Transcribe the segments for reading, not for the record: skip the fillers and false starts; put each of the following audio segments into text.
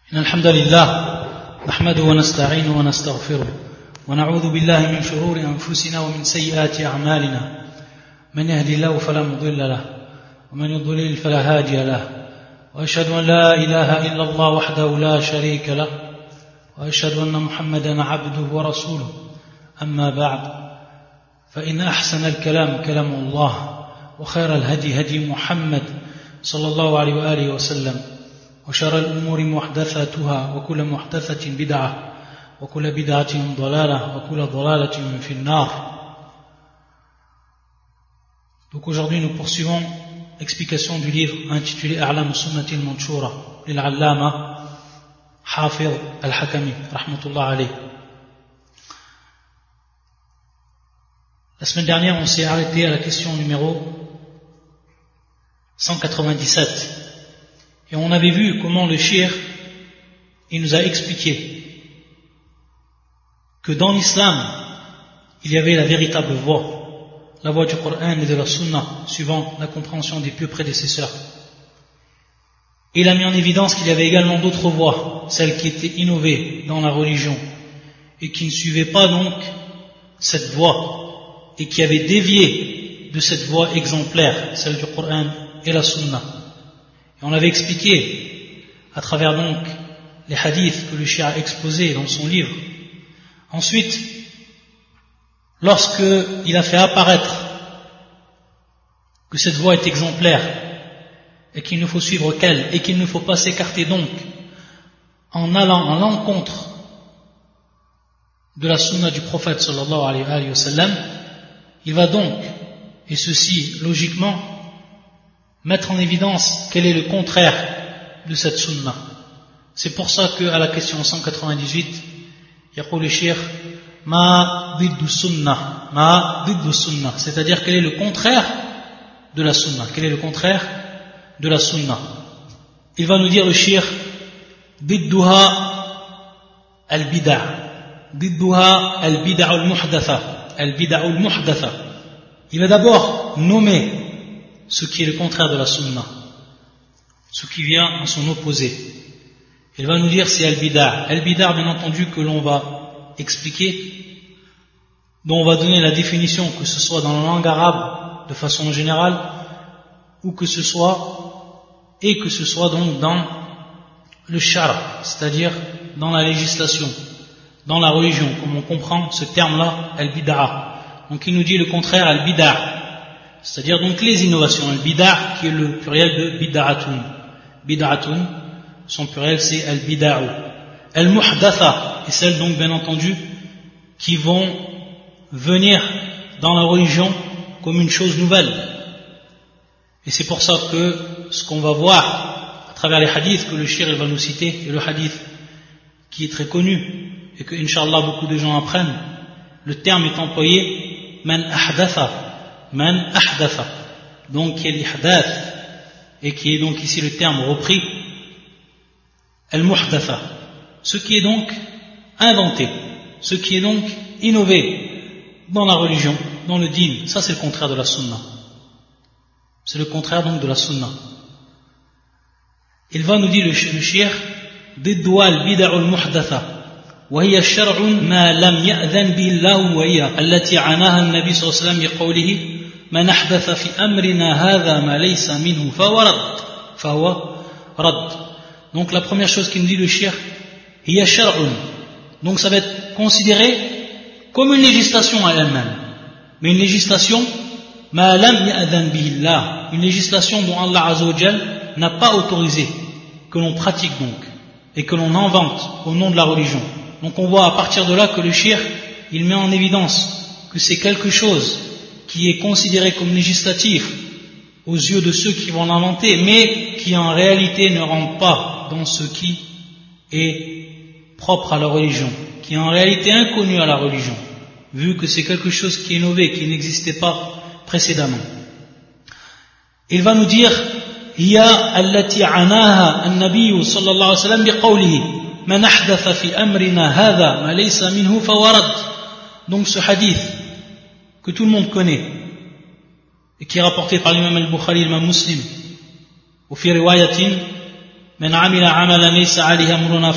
إن الحمد لله نحمده ونستعينه ونستغفره ونعوذ بالله من شرور أنفسنا ومن سيئات أعمالنا من يهدي الله فلا مضل له ومن يضلل فلا هادي له وأشهد أن لا إله إلا الله وحده لا شريك له وأشهد أن محمدا عبده ورسوله أما بعد فإن أحسن الكلام كلام الله وخير الهدي هدي محمد صلى الله عليه وآله وسلم وشر الأمور محدثاتها وكل محدثة بدعة وكل بدعة ضلالة وكل ضلالة في النار. Donc aujourd'hui nous poursuivons l'explication du livre intitulé A'lam Sunnati al-Manshura lil-Allama Hafiz al-Hakami rahmatullah alayh. La semaine dernière on s'est arrêté à la question numéro 197 et on avait vu comment le cheikh il nous a expliqué que dans l'islam il y avait la véritable voie, la voie du Coran et de la Sunna suivant la compréhension des pieux prédécesseurs. Et il a mis en évidence qu'il y avait également d'autres voies, celles qui étaient innovées dans la religion et qui ne suivaient pas donc cette voie et qui avaient dévié de cette voie exemplaire, celle du Coran et la Sunna. Et on avait expliqué à travers donc les hadiths que le cheikh a exposés dans son livre. Ensuite, lorsque il a fait apparaître que cette voie est exemplaire et qu'il ne faut suivre qu'elle et qu'il ne faut pas s'écarter donc en allant à l'encontre de la sunna du prophète sallallahu alayhi wa sallam, il va donc, et ceci logiquement, mettre en évidence quel est le contraire de cette sunna. C'est pour ça qu'à la question 198, yaqul al-shaykh ma diddu sunnah, c'est-à-dire quel est le contraire de la sunna. Quel est le contraire de la sunna? Il va nous dire le shaykh didduha al-bid'a, didduha al-bid'a al-muhdatha. Il va d'abord nommer ce qui est le contraire de la sunna, ce qui vient en son opposé. Il va nous dire c'est al-bid'a. Al-bid'a, bien entendu, que l'on va expliquer, dont on va donner la définition, que ce soit dans la langue arabe de façon générale, ou que ce soit donc dans le shara, c'est-à-dire dans la législation, dans la religion, comme on comprend ce terme-là, al-bid'a. Donc il nous dit le contraire, al-bid'a, c'est-à-dire donc les innovations, al-bid'a qui est le pluriel de bid'atun. Bid'atun, son pluriel c'est al-bid'a'u. Al-muhdatha, et celles donc bien entendu qui vont venir dans la religion comme une chose nouvelle. Et c'est pour ça que ce qu'on va voir à travers les hadiths que le cheikh va nous citer, et le hadith qui est très connu et que Inch'Allah beaucoup de gens apprennent, le terme est employé man ahdatha, donc qui est l'ihdath et qui est donc ici le terme repris al-muhdatha, ce qui est donc inventé, ce qui est donc innové dans la religion, dans le dîn. Ça c'est le contraire de la sunna, c'est le contraire donc de la sunna. Il va nous dire le cheikh ضد البدع المحدثة وهي الشرع ما لم يأذن به الله وهي التي عناها النبي صلى الله عليه وسلم بقوله من أحدث في أمرنا هذا ما ليس منه فهو رد. Donc la première chose qu'il nous dit le cheikh, hiya shar'un, donc ça va être considéré comme une législation à elle-même, mais une législation ma lam ya'dhan bihi Allah, une législation dont Allah Azza wa Jal n'a pas autorisé que l'on pratique donc et que l'on invente au nom de la religion. Donc on voit à partir de là que le cheikh il met en évidence que c'est quelque chose qui est considéré comme législatif aux yeux de ceux qui vont l'inventer, mais qui en réalité ne rentre pas dans ce qui est propre à la religion, qui est en réalité inconnu à la religion, vu que c'est quelque chose qui est innové, qui n'existait pas précédemment. Il va nous dire hiya allati anaha an-nabiy sallallahu alayhi wa sallam biqawlihi man ahdatha fi amrina hadha ma laysa minhu fawarad. Donc ce hadith que tout le monde connaît et qui est rapporté par l'imam al-Bukhari, l'imam Muslim, ou fi riwayatin من عمل عملا ليس عليه أمرنا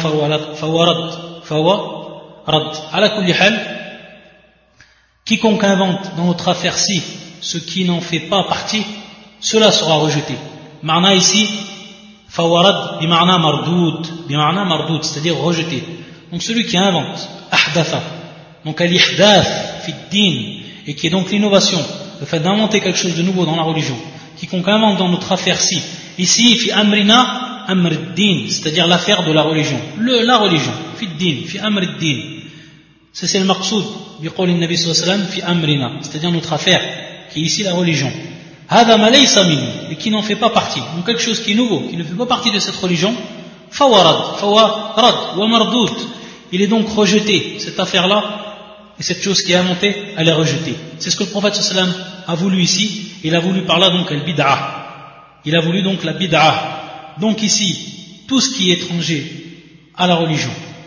فهو رد. على كل حال, quiconque invente dans notre affaire-ci ce qui n'en fait pas partie, cela sera rejeté. Marna ici, fawarad bimarna mardoud, c'est-à-dire rejeté. Donc celui qui invente, ahdatha, donc al-ihdath fi din, et qui est donc l'innovation, le fait d'inventer quelque chose de nouveau dans la religion. Quiconque invente dans notre affaire-ci, ici, fi amrina, amr din, c'est-à-dire l'affaire de la religion. La religion, fi din, fi amr din. C'est le maqsoud, biqoul nabi sallallahu alayhi wa sallam, fi amrina, c'est-à-dire notre affaire, qui est ici la religion. Hada ma laysa minhu, et qui n'en fait pas partie. Donc quelque chose qui est nouveau, qui ne fait pas partie de cette religion, fawarad, wa mardoud. Il est donc rejeté, cette affaire-là, et cette chose qui est inventée, elle est rejetée. C'est ce que le prophète sallallahu alayhi wa sallam a voulu ici. Il a voulu par là donc al-bid'ah. Il a voulu donc la bid'ah. Donc ici, tout ce qui est étranger à la religion.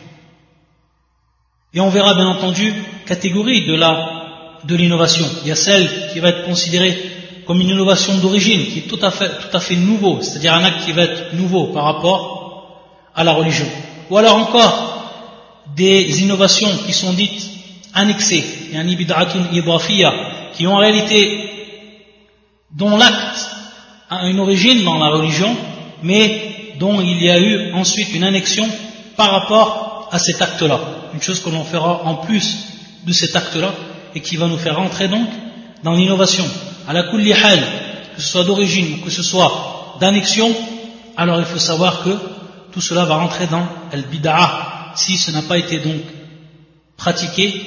Et on verra bien entendu catégorie de l'innovation. Il y a celle qui va être considérée comme une innovation d'origine, qui est tout à fait nouveau, c'est-à-dire un acte qui va être nouveau par rapport à la religion. Ou alors encore des innovations qui sont dites annexées, yani bid'atun idafiyya, qui ont en réalité, dont l'acte a une origine dans la religion, mais dont il y a eu ensuite une annexion par rapport à cet acte-là. Une chose que l'on fera en plus de cet acte-là, et qui va nous faire rentrer donc dans l'innovation. À la kulli hal, que ce soit d'origine ou que ce soit d'annexion, alors il faut savoir que tout cela va rentrer dans al-bid'ah, si ce n'a pas été donc pratiqué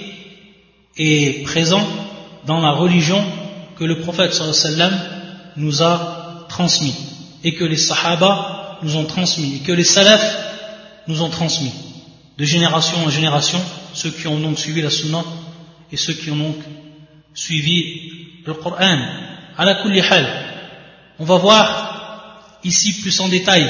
et présent dans la religion que le prophète sallallahu alayhi wa sallam nous a transmis, et que les sahaba nous ont transmis, et que les salafs nous ont transmis, de génération en génération, ceux qui ont donc suivi la sunna et ceux qui ont donc suivi le Coran. Ala kulli hal, on va voir ici plus en détail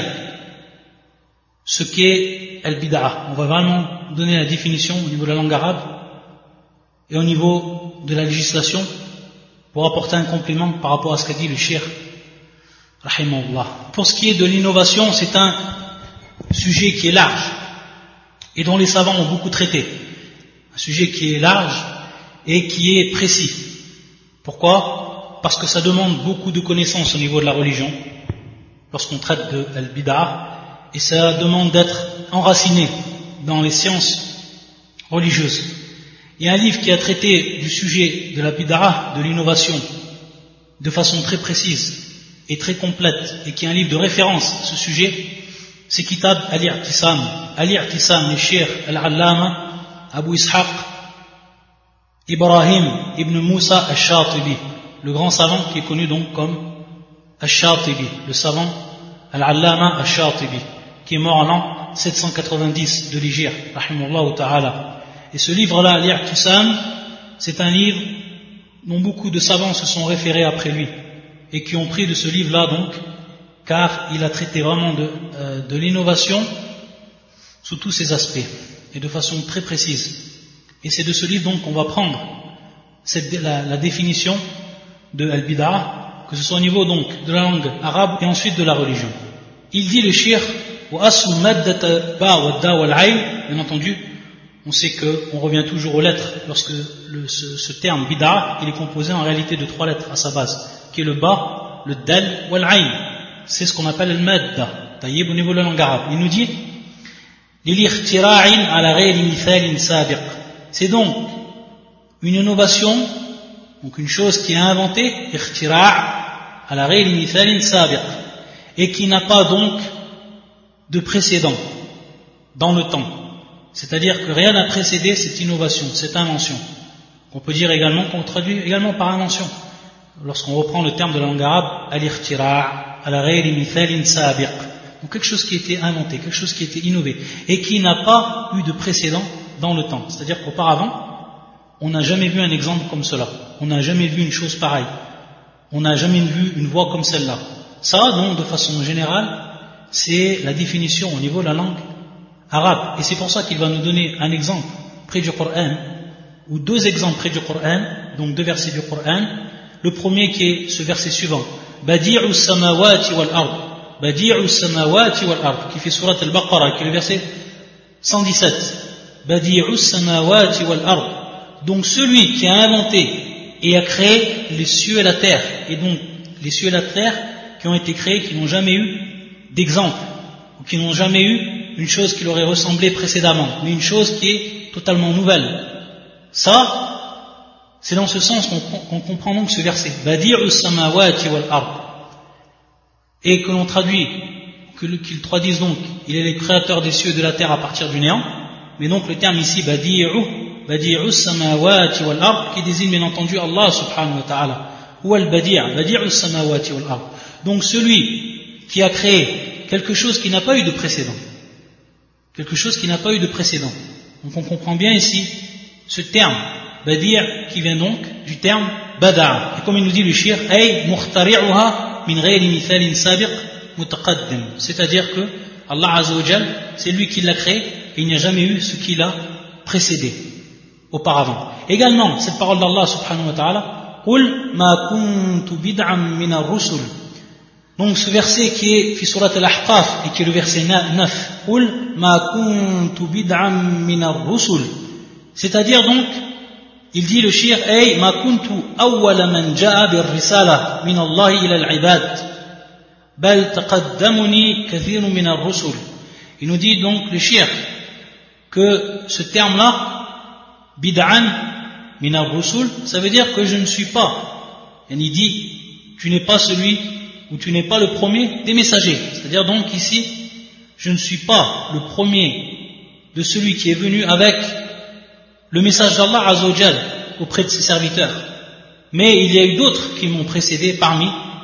ce qu'est al-bid'ah. On va vraiment donner la définition au niveau de la langue arabe et au niveau de la législation pour apporter un complément par rapport à ce qu'a dit le cheikh rahimahullah. Pour ce qui est de l'innovation, c'est un sujet qui est large et dont les savants ont beaucoup traité. Un sujet qui est large et qui est précis. Pourquoi? Parce que ça demande beaucoup de connaissances au niveau de la religion lorsqu'on traite de al-bid'ah, et ça demande d'être enraciné dans les sciences religieuses. Il y a un livre qui a traité du sujet de la bid'ah, de l'innovation, de façon très précise et très complète, et qui est un livre de référence à ce sujet. C'est Kitab al-i'tisam, le cheikh al-allama Abu Ishaq Ibrahim ibn Musa al-Shatibi, le grand savant qui est connu donc comme al-Shatibi, le savant al-allama al-Shatibi, qui est mort en l'an 790 de l'Hijr, rahimahullah ta'ala. Et ce livre-là, al-i'tisam, c'est un livre dont beaucoup de savants se sont référés après lui, et qui ont pris de ce livre-là donc, car il a traité vraiment de l'innovation sous tous ses aspects, et de façon très précise. Et c'est de ce livre donc qu'on va prendre la définition de al-bid'ah, que ce soit au niveau donc de la langue arabe et ensuite de la religion. Il dit le cheikh, bien entendu, on sait qu'on revient toujours aux lettres lorsque ce terme bid'ah, il est composé en réalité de 3 lettres à sa base, qui est le ba, le dal ou l'ayn. C'est ce qu'on appelle al-madda, taïb au niveau de la langue arabe. Il nous dit c'est donc une innovation, donc une chose qui est inventée, et qui n'a pas donc de précédent dans le temps. C'est-à-dire que rien n'a précédé cette innovation, cette invention. On peut dire également, qu'on traduit également par invention. Lorsqu'on reprend le terme de la langue arabe, al-ikhtira' ala ghayri mithalin sabiq. Donc quelque chose qui a été inventé, quelque chose qui a été innové, et qui n'a pas eu de précédent dans le temps. C'est-à-dire qu'auparavant, on n'a jamais vu un exemple comme cela. On n'a jamais vu une chose pareille. On n'a jamais vu une voie comme celle-là. Ça, donc, de façon générale, c'est la définition au niveau de la langue arabe. Et c'est pour ça qu'il va nous donner un exemple près du Coran, ou 2 exemples près du Coran, donc 2 versets du Coran. Le premier qui est ce verset suivant. Badi'u samawati wal ard. Badi'u samawati wal ard, qui fait surat al-Baqarah, qui est le verset 117. Badi'u samawati wal ard. Donc celui qui a inventé et a créé les cieux et la terre, et donc les cieux et la terre qui ont été créés, qui n'ont jamais eu d'exemple, ou qui n'ont jamais eu une chose qui leur aurait ressemblé précédemment, mais une chose qui est totalement nouvelle. Ça, c'est dans ce sens qu'on comprend donc ce verset. Badi'u samawati wal ard. Et que l'on traduit, qu'ils traduisent donc, il est le créateur des cieux et de la terre à partir du néant, mais donc le terme ici, Badi'u samawati wal ard, qui désigne bien entendu Allah subhanahu wa ta'ala. Ou Badi'u samawati wal ard. Donc celui qui a créé quelque chose qui n'a pas eu de précédent. Quelque chose qui n'a pas eu de précédent. Donc on comprend bien ici ce terme, Badi' qui vient donc du terme Bada'a. Et comme il nous dit le shir, ay mukhtari'uha min ghayri mithalin sabiq mutaqaddim. C'est-à-dire que Allah Azza wa Jal, c'est lui qui l'a créé et il n'y a jamais eu ce qui l'a précédé auparavant. Également, cette parole d'Allah subhanahu wa ta'ala, Qul ma kuntu bid'an min ar-rusul. Donc ce verset qui est fi surat al-Ahqaf et qui est le verset 9, Qul ma kuntu bid'an min ar-rusul. C'est-à-dire donc, il dit le shir, ay ma kuntu awwala man ja'a bir-risala min Allah ila al-ibad bal taqaddamuni kathirun min ar-rusul. Il nous dit donc le shir que ce terme-là, bid'an min ar-rusul, ça veut dire que je ne suis pas, et il dit, tu n'es pas celui ou tu n'es pas le premier des messagers. C'est-à-dire donc ici, je ne suis pas le premier de celui qui est venu avec le message d'Allah Azza wa Jal auprès de ses serviteurs. Mais il y a eu d'autres qui m'ont précédé parmi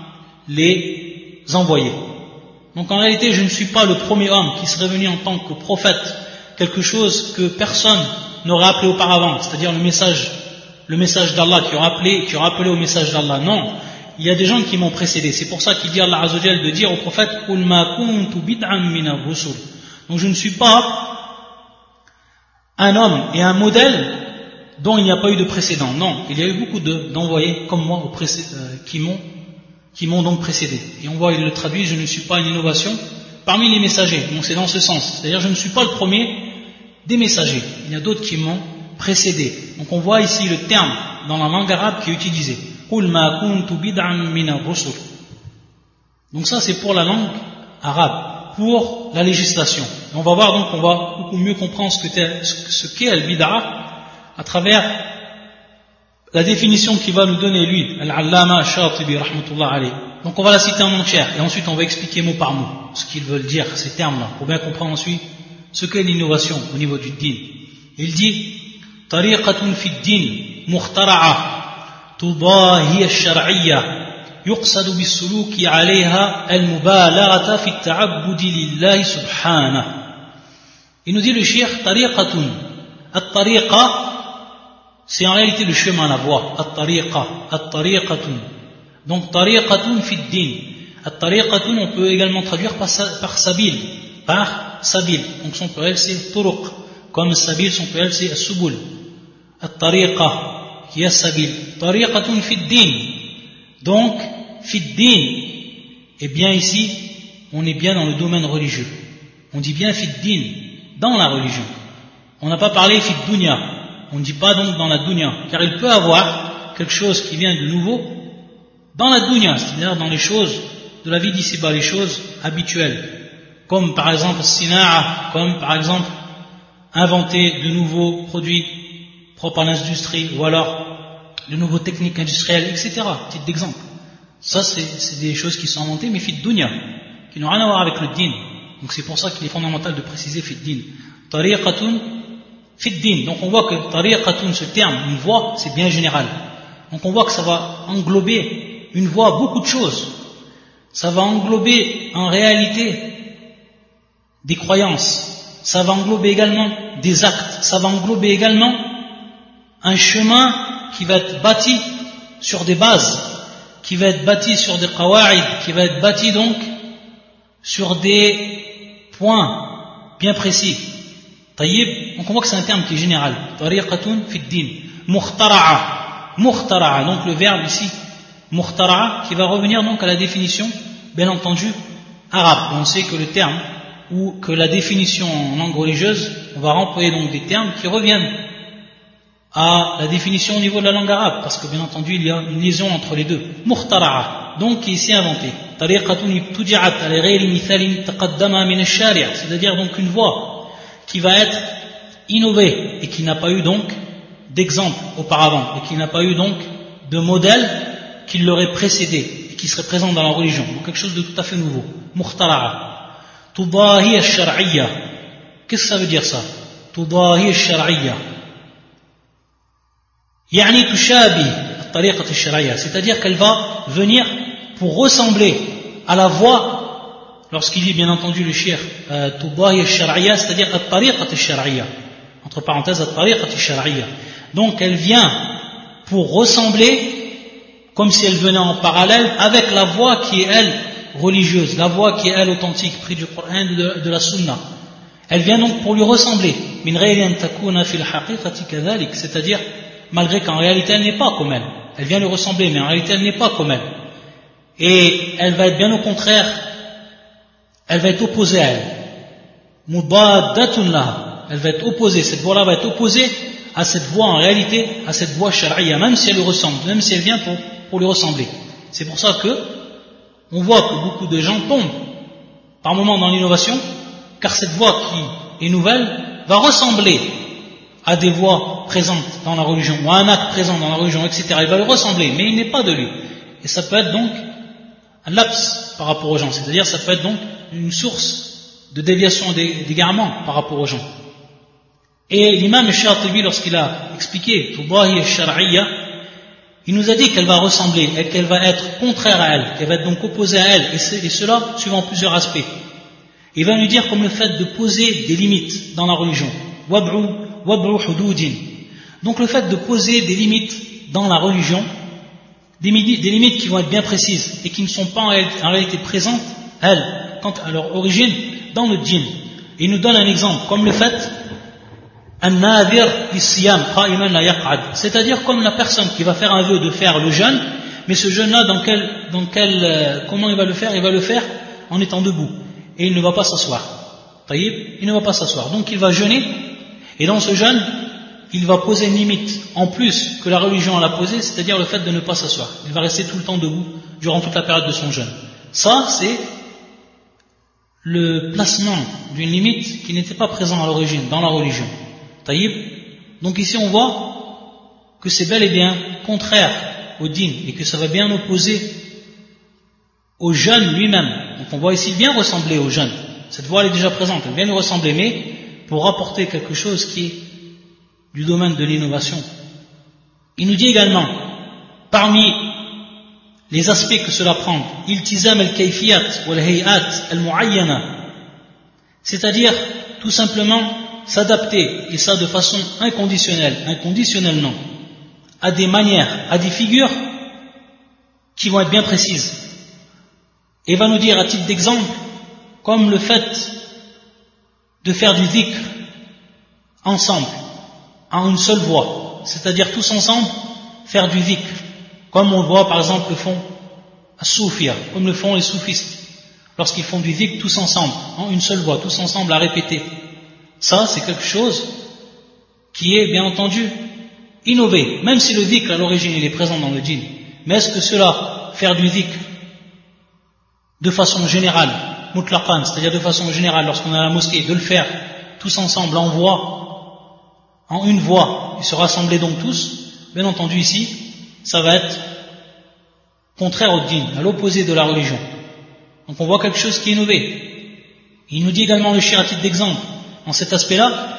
les envoyés. Donc en réalité, je ne suis pas le premier homme qui serait venu en tant que prophète, quelque chose que personne n'aurait appelé auparavant, c'est-à-dire le message d'Allah qui aura appelé au message d'Allah. Non, il y a des gens qui m'ont précédé. C'est pour ça qu'il dit Allah Azza wa Jal de dire au prophète Qul ma kuntu bid'an min ar-rusul. Donc je ne suis pas un homme et un modèle dont il n'y a pas eu de précédent. Non, il y a eu beaucoup d'envoyés comme moi qui m'ont donc précédé. Et on voit, il le traduit, je ne suis pas une innovation parmi les messagers. Donc c'est dans ce sens. C'est-à-dire je ne suis pas le premier des messagers. Il y a d'autres qui m'ont précédé. Donc on voit ici le terme dans la langue arabe qui est utilisé. Qul ma kuntu bid'an min ar-rusul. Donc ça c'est pour la langue arabe, pour la législation. Et on va voir donc, on va beaucoup mieux comprendre ce qu'est al-bid'a à travers la définition qu'il va nous donner lui, Al-Allama Shatibi rahmatullah alayh. Donc on va la citer en entière et ensuite on va expliquer mot par mot ce qu'ils veulent dire, ces termes-là, pour bien comprendre ensuite ce qu'est l'innovation au niveau du din. Il dit Tariqatun fi din mukhtara'a tudahi al-shar'iyya يقصد بالسلوك عليها المبالغة في التعبد لله سبحانه. Il nous dit le cheikh tariqatun. At-tariqa, c'est en réalité le chemin, la voie. At-tariqa, at-tariqatun. Donc tariqatun fi din. At-tariqatun, on peut également traduire par sabil, par sabil. Donc son pluriel c'est turuq, comme sabil son pluriel c'est as-subul. At-tariqa, qui est sabil. Tariqatun fi din. Donc Fiddin, et bien ici, on est bien dans le domaine religieux. On dit bien Fiddin, dans la religion. On n'a pas parlé Fiddunya, on ne dit pas donc dans la dunya, car il peut avoir quelque chose qui vient de nouveau dans la dunya, c'est-à-dire dans les choses de la vie d'ici-bas, les choses habituelles, comme par exemple sina'a, comme par exemple inventer de nouveaux produits propres à l'industrie, ou alors de nouveaux techniques industrielles, etc. Titre d'exemple. Ça, c'est des choses qui sont inventées, mais fit dunya, qui n'ont rien à voir avec le din. Donc c'est pour ça qu'il est fondamental de préciser fit din. Tariqatun fit din. Donc on voit que tariqatun, ce terme, une voie, c'est bien général. Donc on voit que ça va englober une voie, beaucoup de choses. Ça va englober en réalité des croyances. Ça va englober également des actes. Ça va englober également un chemin qui va être bâti sur des bases, qui va être bâti sur des qawa'id, qui va être bâti donc sur des points bien précis. Tayyib, donc on voit que c'est un terme qui est général. Tariqatun fi din. Mukhtara'a. Mukhtara'a, donc le verbe ici, mukhtara'a, qui va revenir donc à la définition, bien entendu, arabe. Et on sait que le terme ou que la définition en langue religieuse, on va employer donc des termes qui reviennent à la définition au niveau de la langue arabe, parce que bien entendu il y a une liaison entre les deux. Mukhtara'a, donc qui est ici inventé. C'est-à-dire donc une voie qui va être innovée et qui n'a pas eu donc d'exemple auparavant et qui n'a pas eu donc de modèle qui l'aurait précédé et qui serait présent dans la religion. Donc quelque chose de tout à fait nouveau. Mukhtara'a. Tudahi al-shar'iyya. Qu'est-ce que ça veut dire ça? Tudahi al-shar'iyya. يعني تشابه الطريقة الشرعية, c'est-à-dire qu'elle va venir pour ressembler à la voie, lorsqu'il dit bien entendu le shir tudahi al-shar'iyya, c'est-à-dire الطريقة الشرعية, entre parenthèses الطريقة الشرعية. Donc elle vient pour ressembler, comme si elle venait en parallèle avec la voie qui est elle religieuse, la voie qui est elle authentique, prise du Coran, de la Sunna. Elle vient donc pour lui ressembler, min ghayri an takuna fil haqiqati kadhalik, c'est-à-dire malgré qu'en réalité elle n'est pas comme elle. Elle vient lui ressembler, mais en réalité elle n'est pas comme elle. Et elle va être bien au contraire, elle va être opposée à elle. Mudaddatun laha, elle va être opposée, cette voie-là va être opposée à cette voie en réalité, à cette voie shar'iyya, même si elle lui ressemble, même si elle vient pour lui ressembler. C'est pour ça que on voit que beaucoup de gens tombent par moments dans l'innovation, car cette voie qui est nouvelle va ressembler à des voies présentes dans la religion, ou à un acte présent dans la religion, etc. Il va lui ressembler, mais il n'est pas de lui. Et ça peut être donc un laps par rapport aux gens, c'est-à-dire ça peut être donc une source de déviation et d'égarement par rapport aux gens. Et l'imam Shatibi, lorsqu'il a expliqué Tudahi al-Shar'iyya, il nous a dit qu'elle va ressembler et qu'elle va être contraire à elle, qu'elle va être donc opposée à elle, et cela suivant plusieurs aspects. Il va nous dire comme le fait de poser des limites dans la religion. Wab'u hududin. Donc le fait de poser des limites dans la religion, des limites qui vont être bien précises et qui ne sont pas en réalité présentes, elles, quant à leur origine, dans le djinn. Il nous donne un exemple, comme le fait c'est-à-dire comme la personne qui va faire un vœu de faire le jeûne, mais ce jeûne-là, comment il va le faire? Il va le faire en étant debout, et il ne va pas s'asseoir. Il ne va pas s'asseoir, donc il va jeûner, et dans ce jeûne, il va poser une limite en plus que la religion l'a posée, c'est-à-dire le fait de ne pas s'asseoir. Il va rester tout le temps debout durant toute la période de son jeûne. Ça, c'est le placement d'une limite qui n'était pas présent à l'origine dans la religion. Donc ici on voit que c'est bel et bien contraire au dîn et que ça va bien opposer au jeûne lui-même. Donc on voit ici bien ressembler au jeûne. Cette voie elle est déjà présente, elle vient nous ressembler, mais pour apporter quelque chose qui est du domaine de l'innovation. Il nous dit également, parmi les aspects que cela prend, iltizam al-kayfiyat wal-hay'at al-mu'ayyana, c'est-à-dire tout simplement s'adapter, et ça de façon inconditionnellement, à des manières, à des figures qui vont être bien précises. Et va nous dire à titre d'exemple, comme le fait de faire du dhikr ensemble, en une seule voix, c'est-à-dire tous ensemble faire du dhikr, comme on voit par exemple le font as-soufia, comme le font les soufistes, lorsqu'ils font du dhikr tous ensemble, en une seule voix, tous ensemble à répéter. Ça, c'est quelque chose qui est bien entendu innové, même si le dhikr à l'origine il est présent dans le djinn. Mais est-ce que cela, faire du dhikr de façon générale, mutlaqan, c'est-à-dire de façon générale, lorsqu'on est à la mosquée, de le faire tous ensemble en voix, en une voix, et se rassembler donc tous, bien entendu ici, ça va être contraire au djinn, à l'opposé de la religion. Donc on voit quelque chose qui est innové. Il nous dit également le shir à titre d'exemple, en cet aspect-là,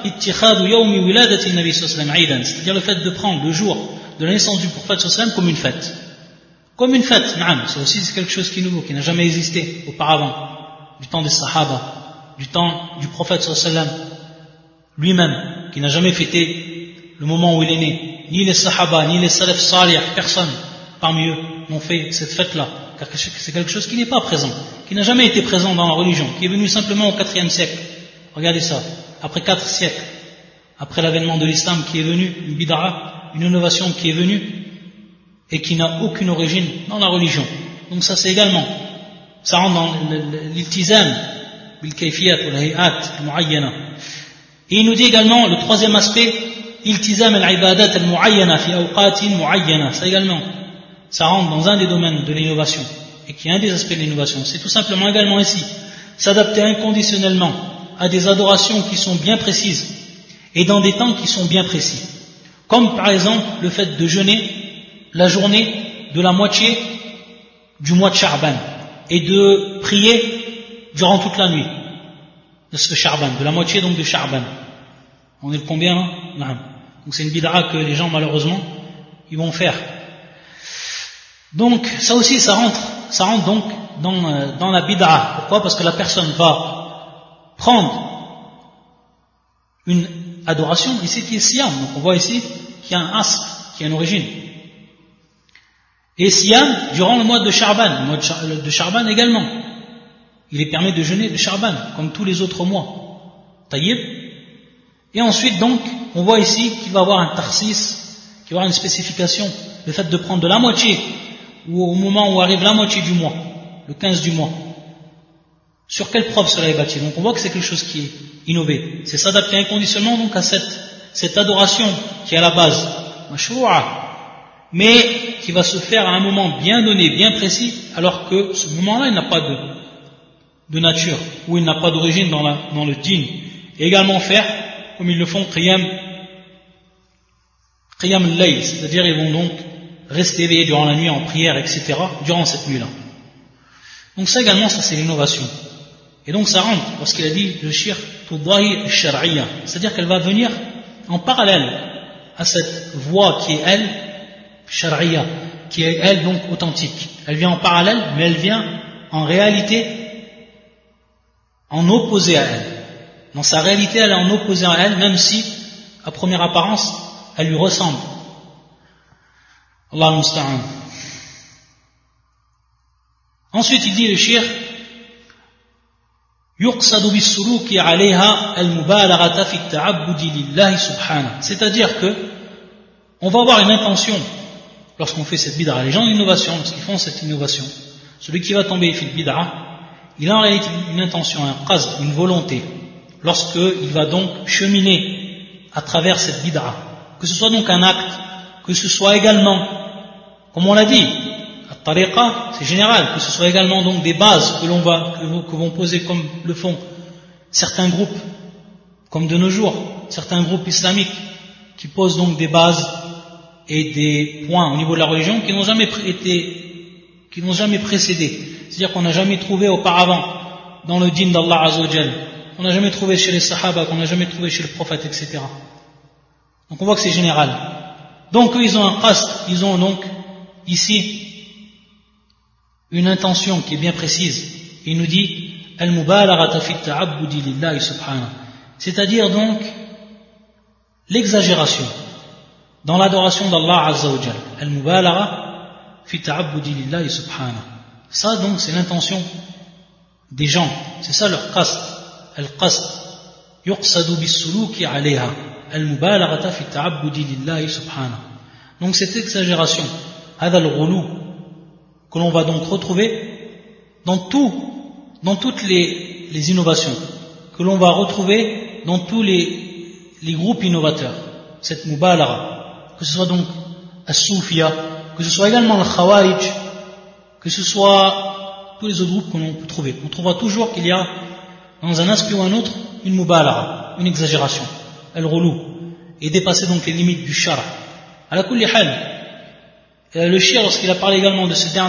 c'est-à-dire le fait de prendre le jour de la naissance du prophète sallam comme une fête. Comme une fête, ça aussi c'est quelque chose qui est nouveau, qui n'a jamais existé auparavant, du temps des sahaba, du temps du prophète sallam lui-même, qui n'a jamais fêté le moment où il est né. Ni les sahaba, ni les salaf salih, personne parmi eux n'ont fait cette fête-là, car c'est quelque chose qui n'est pas présent, qui n'a jamais été présent dans la religion, qui est venu simplement au 4e siècle. Regardez ça, après 4 siècles, après l'avènement de l'islam qui est venu, une bid'a, une innovation qui est venue et qui n'a aucune origine dans la religion. Donc ça c'est également Ça rentre dans l'iltizam bil kayfiyat wal hay'at al muayyana. Et il nous dit également le troisième aspect, iltizam al ibadat al muayyana fi awqatin muayyana. Ça également, ça rentre dans un des domaines de l'innovation et qui est un des aspects de l'innovation. C'est tout simplement également ici s'adapter inconditionnellement à des adorations qui sont bien précises et dans des temps qui sont bien précis. Comme par exemple le fait de jeûner la journée de la moitié du mois de Sha'ban et de prier durant toute la nuit de ce Sha'ban, de la moitié donc de Sha'ban. On est le combien là? Non. Donc c'est une bid'a que les gens malheureusement ils vont faire. Donc ça aussi ça rentre donc dans la bid'a. Pourquoi? Parce que la personne va prendre une adoration, ici qui est siyam, donc on voit ici qu'il y a un asl, qui a une origine. Et siyam durant le mois de Sha'ban, le mois de Sha'ban également. Il est permis de jeûner de Sha'ban, comme tous les autres mois. Taïb. Et ensuite donc, on voit ici qu'il va avoir un tarsis, qu'il va avoir une spécification, le fait de prendre de la moitié, ou au moment où arrive la moitié du mois, le 15 du mois. Sur quelle preuve cela est bâti? Donc on voit que c'est quelque chose qui est innové. C'est s'adapter inconditionnellement donc à cette adoration qui est à la base, mashrou'a, mais qui va se faire à un moment bien donné, bien précis, alors que ce moment-là, il n'a pas de nature, ou il n'a pas d'origine dans le din. Et également faire, comme ils le font, qiyam al-layl, c'est-à-dire ils vont donc rester éveillés durant la nuit en prière, etc., durant cette nuit-là. Donc ça également, ça c'est l'innovation. Et donc ça rentre, lorsqu'il a dit le shirk tudahi al-shar'iyya, c'est-à-dire qu'elle va venir en parallèle à cette voie qui est elle, shar'iyya, qui est elle donc authentique. Elle vient en parallèle, mais elle vient en réalité en opposé à elle. Dans sa réalité, elle est en opposé à elle, même si, à première apparence, elle lui ressemble. Allah musta'an. Ensuite, il dit le shirk يقصد بالسلوك عليها المبالغة في التعبد لله سبحانه. C'est-à-dire que on va avoir une intention lorsqu'on fait cette bid'a. Les gens d'innovation, lorsqu'ils font cette innovation, celui qui va tomber et fait bid'a, il a en réalité une intention, un qasd, une volonté, lorsqu'il va donc cheminer à travers cette bid'a. Que ce soit donc un acte, que ce soit également, comme on l'a dit, tariqa, c'est général, que ce soit également donc des bases que vont poser comme le font certains groupes, comme de nos jours, certains groupes islamiques, qui posent donc des bases et des points au niveau de la religion qui n'ont jamais précédé. C'est-à-dire qu'on n'a jamais trouvé auparavant dans le din d'Allah Azza wa Jal, qu'on n'a jamais trouvé chez les sahaba, qu'on n'a jamais trouvé chez le prophète, etc. Donc on voit que c'est général. Donc eux, ils ont un qasd, ils ont donc ici une intention qui est bien précise. Il nous dit al-mubalaghata fi at-ta'abbudi lillahi subhanahu, c'est-à-dire donc l'exagération dans l'adoration d'Allah Azza wa Jal. Al-mubalagha fi at-ta'abbudi lillahi subhanahu. Ça donc c'est l'intention des gens, c'est ça leur qasd. Al-qasd yuqsadu bis-suluki 'alayha al-mubalaghata fi at-ta'abbudi lillahi subhanahu. Donc cette exagération, hadha al-ghulu, que l'on va donc retrouver dans toutes les innovations, que l'on va retrouver dans tous les groupes innovateurs, cette mubalagha, que ce soit donc as-soufia, que ce soit également le khawarij, que ce soit tous les autres groupes que l'on peut trouver. On trouvera toujours qu'il y a dans un aspect ou un autre une mubalagha, une exagération, al-ghulu, et dépasser donc les limites du shara. Ala kulli hal, le shir, lorsqu'il a parlé également de ce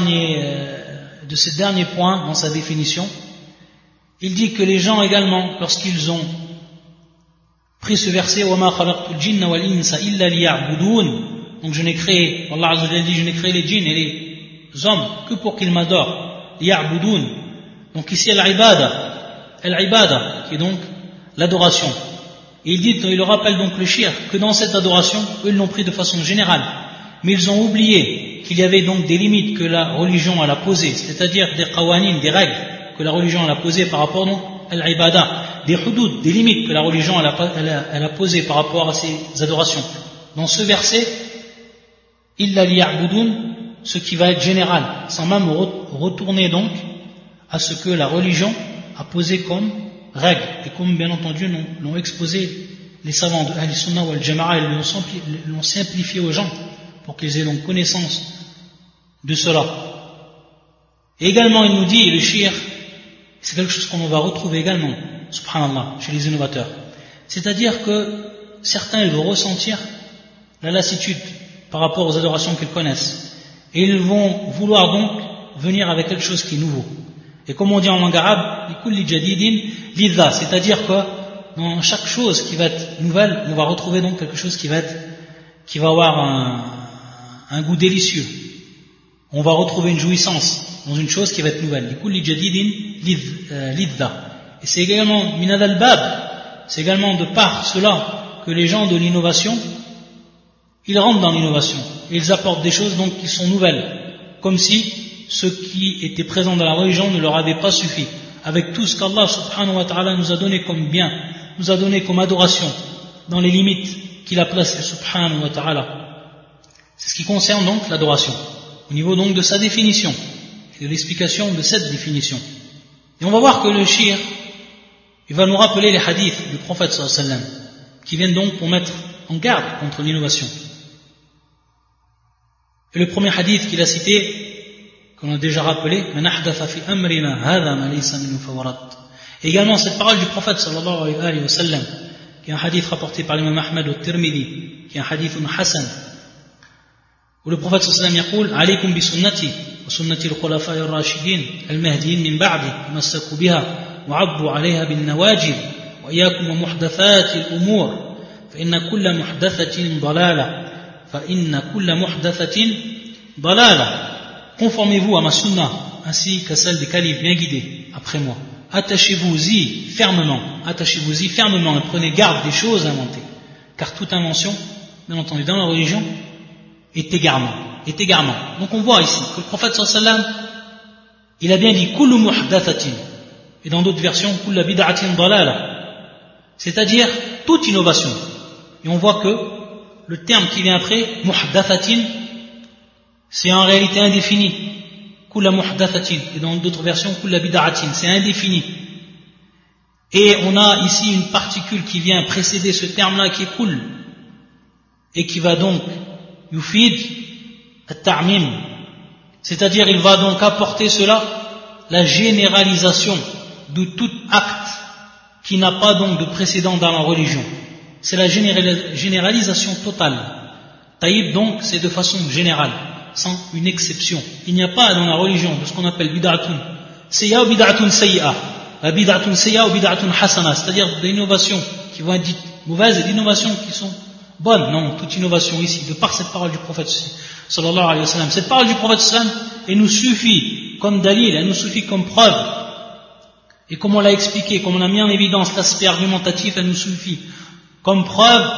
dernier point dans sa définition, il dit que les gens également, lorsqu'ils ont pris ce verset, وَمَا خَلَقْتُ الْجِنَّ وَالْإِنسَ إِلَّا لِيَعْبُدُونَ, donc je n'ai créé, Allah Azza wa Jalla dit, je n'ai créé les djinns et les hommes que pour qu'ils m'adorent, لِيَعْبُدُونَ. Donc ici, al-ibada, qui est donc l'adoration. Et il le rappelle donc le shir, que dans cette adoration, eux ils l'ont pris de façon générale. Mais ils ont oublié qu'il y avait donc des limites que la religion a posées, c'est-à-dire des qawanin, des règles que la religion a posées par rapport à l'ibada, des hudud, des limites que la religion a posées par rapport à ces adorations. Dans ce verset, illa liya'budun, ce qui va être général, sans même retourner donc à ce que la religion a posé comme règle, et comme bien entendu l'ont exposé les savants de Ahl Sunnah wal Jama'a, ils l'ont simplifié aux gens pour qu'ils aient donc connaissance de cela. Et également il nous dit, le shir, c'est quelque chose qu'on va retrouver également, subhanallah, chez les innovateurs, c'est-à-dire que certains ils vont ressentir la lassitude par rapport aux adorations qu'ils connaissent, et ils vont vouloir donc venir avec quelque chose qui est nouveau. Et comme on dit en langue arabe, c'est-à-dire que dans chaque chose qui va être nouvelle, on va retrouver donc quelque chose qui va avoir un goût délicieux. On va retrouver une jouissance dans une chose qui va être nouvelle. Et c'est également minad al-bab, c'est également de par cela que les gens de l'innovation, ils rentrent dans l'innovation et ils apportent des choses donc qui sont nouvelles, comme si ce qui était présent dans la religion ne leur avait pas suffi, avec tout ce qu'Allah subhanahu wa ta'ala nous a donné comme bien, nous a donné comme adoration, dans les limites qu'il a placées subhanahu wa ta'ala. C'est ce qui concerne donc l'adoration, au niveau donc de sa définition, et de l'explication de cette définition. Et on va voir que le shir, il va nous rappeler les hadiths du prophète sallallahu alayhi wa sallam, qui viennent donc pour mettre en garde contre l'innovation. Et le premier hadith qu'il a cité, qu'on a déjà rappelé, et également cette parole du prophète sallallahu alayhi wa sallam, qui est un hadith rapporté par l'imam Ahmad au Tirmidhi, qui est un hadith Hassan, où le prophète sallallahu alayhi wa sallam yaqul alaykum bi sunnati wa sunnati al-khulafa'i ar-rashidin al-mahdiyyin min ba'di tamassaku biha wa 'addu 'alayha bin nawajid wa iyyakum wa muhdathati al-umur fa inna kulla muhdathatin dalalah fa inna kulla muhdathatin dalalah. Conformez-vous à ma sunna, ainsi qu'à celle des califes bien guidés après moi. Attachez-vous-y fermement, et prenez garde des choses inventées. Car toute invention, bien entendu, dans la religion, est égarement. Donc on voit ici que le prophète sallallahu alayhi wa sallam, il a bien dit kullu muhdathatin, et dans d'autres versions, kullu bid'atin dalala, c'est-à-dire toute innovation. Et on voit que le terme qui vient après, muhdathatin, c'est en réalité indéfini. Kulla muhdathatin, et dans d'autres versions, kulla bid'atin, c'est indéfini. Et on a ici une particule qui vient précéder ce terme-là qui est kul, et qui va donc yufid at-ta'mim, c'est-à-dire il va donc apporter cela, la généralisation de tout acte qui n'a pas donc de précédent dans la religion. C'est la généralisation totale. Taïb donc, c'est de façon générale, sans une exception. Il n'y a pas dans la religion de ce qu'on appelle bid'atun sayya ou bid'atun sayyi'a, la bid'atun sayyi'a ou bid'atun hasana, c'est-à-dire des innovations qui vont être dites mauvaises et des innovations qui sont bonnes. Non, toute innovation ici, de par cette parole du prophète sallallahu alayhi wa sallam, cette parole du prophète sallallahu alayhi wa sallam, elle nous suffit comme dalil, elle nous suffit comme preuve, et comme on l'a expliqué, comme on a mis en évidence l'aspect argumentatif, elle nous suffit comme preuve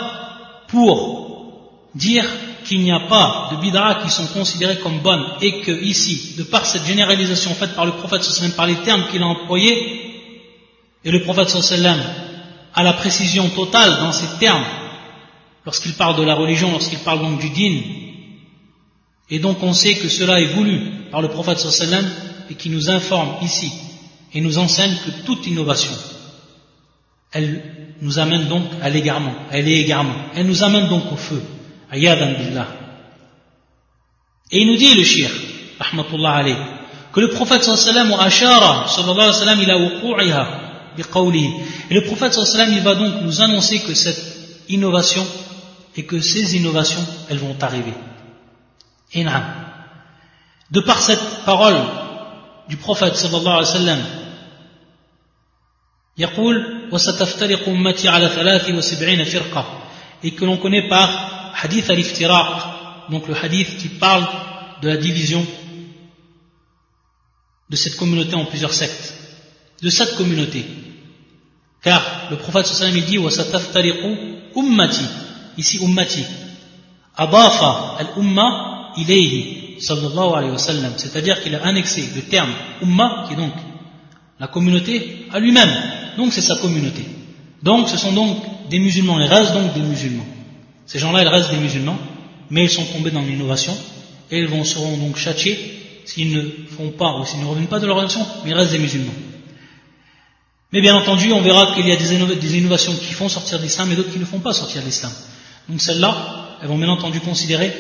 pour dire qu'il n'y a pas de bid'a qui sont considérées comme bonnes, et que ici, de par cette généralisation faite par le prophète sallallahu alayhi wa sallam, par les termes qu'il a employés, et le prophète sallallahu alayhi wa sallam a la précision totale dans ces termes lorsqu'il parle de la religion, lorsqu'il parle donc du din, et donc on sait que cela est voulu par le prophète sallallahu alayhi wa sallam, et qui nous informe ici et nous enseigne que toute innovation, elle nous amène donc à l'égarement, elle nous amène donc au feu. Ayadan billah. Et il nous dit le shir, rahmatullah alayh, que le prophète sallallahu alayhi wa sallam ila wuqu'iha biqawlihi. Et le prophète sallallahu alayhi wa sallam, il va donc nous annoncer que cette innovation et que ces innovations, elles vont arriver. Et na'am. De par cette parole du prophète sallallahu alayhi wa sallam, yaqul wa sataftariqu ummati ala 73 firqa, et que l'on connaît par hadith al-iftiraq, donc le hadith qui parle de la division de cette communauté en plusieurs sectes, de cette communauté. Car le prophète sallallahu alayhi wa sallam dit wa sataftariqu ummati, ici ummati, adafa al-umma ilayhi sallallahu alayhi wa sallam, c'est-à-dire qu'il a annexé le terme umma, qui est donc la communauté, à lui-même. Donc c'est sa communauté. Donc ce sont donc des musulmans, ils restent donc des musulmans. Ces gens-là, ils restent des musulmans, mais ils sont tombés dans l'innovation, et ils seront donc châtiés s'ils ne font pas ou s'ils ne reviennent pas de leur religion, mais ils restent des musulmans. Mais bien entendu, on verra qu'il y a des innovations qui font sortir de l'islam et d'autres qui ne font pas sortir de l'islam. Donc celles-là, elles vont bien entendu considérer,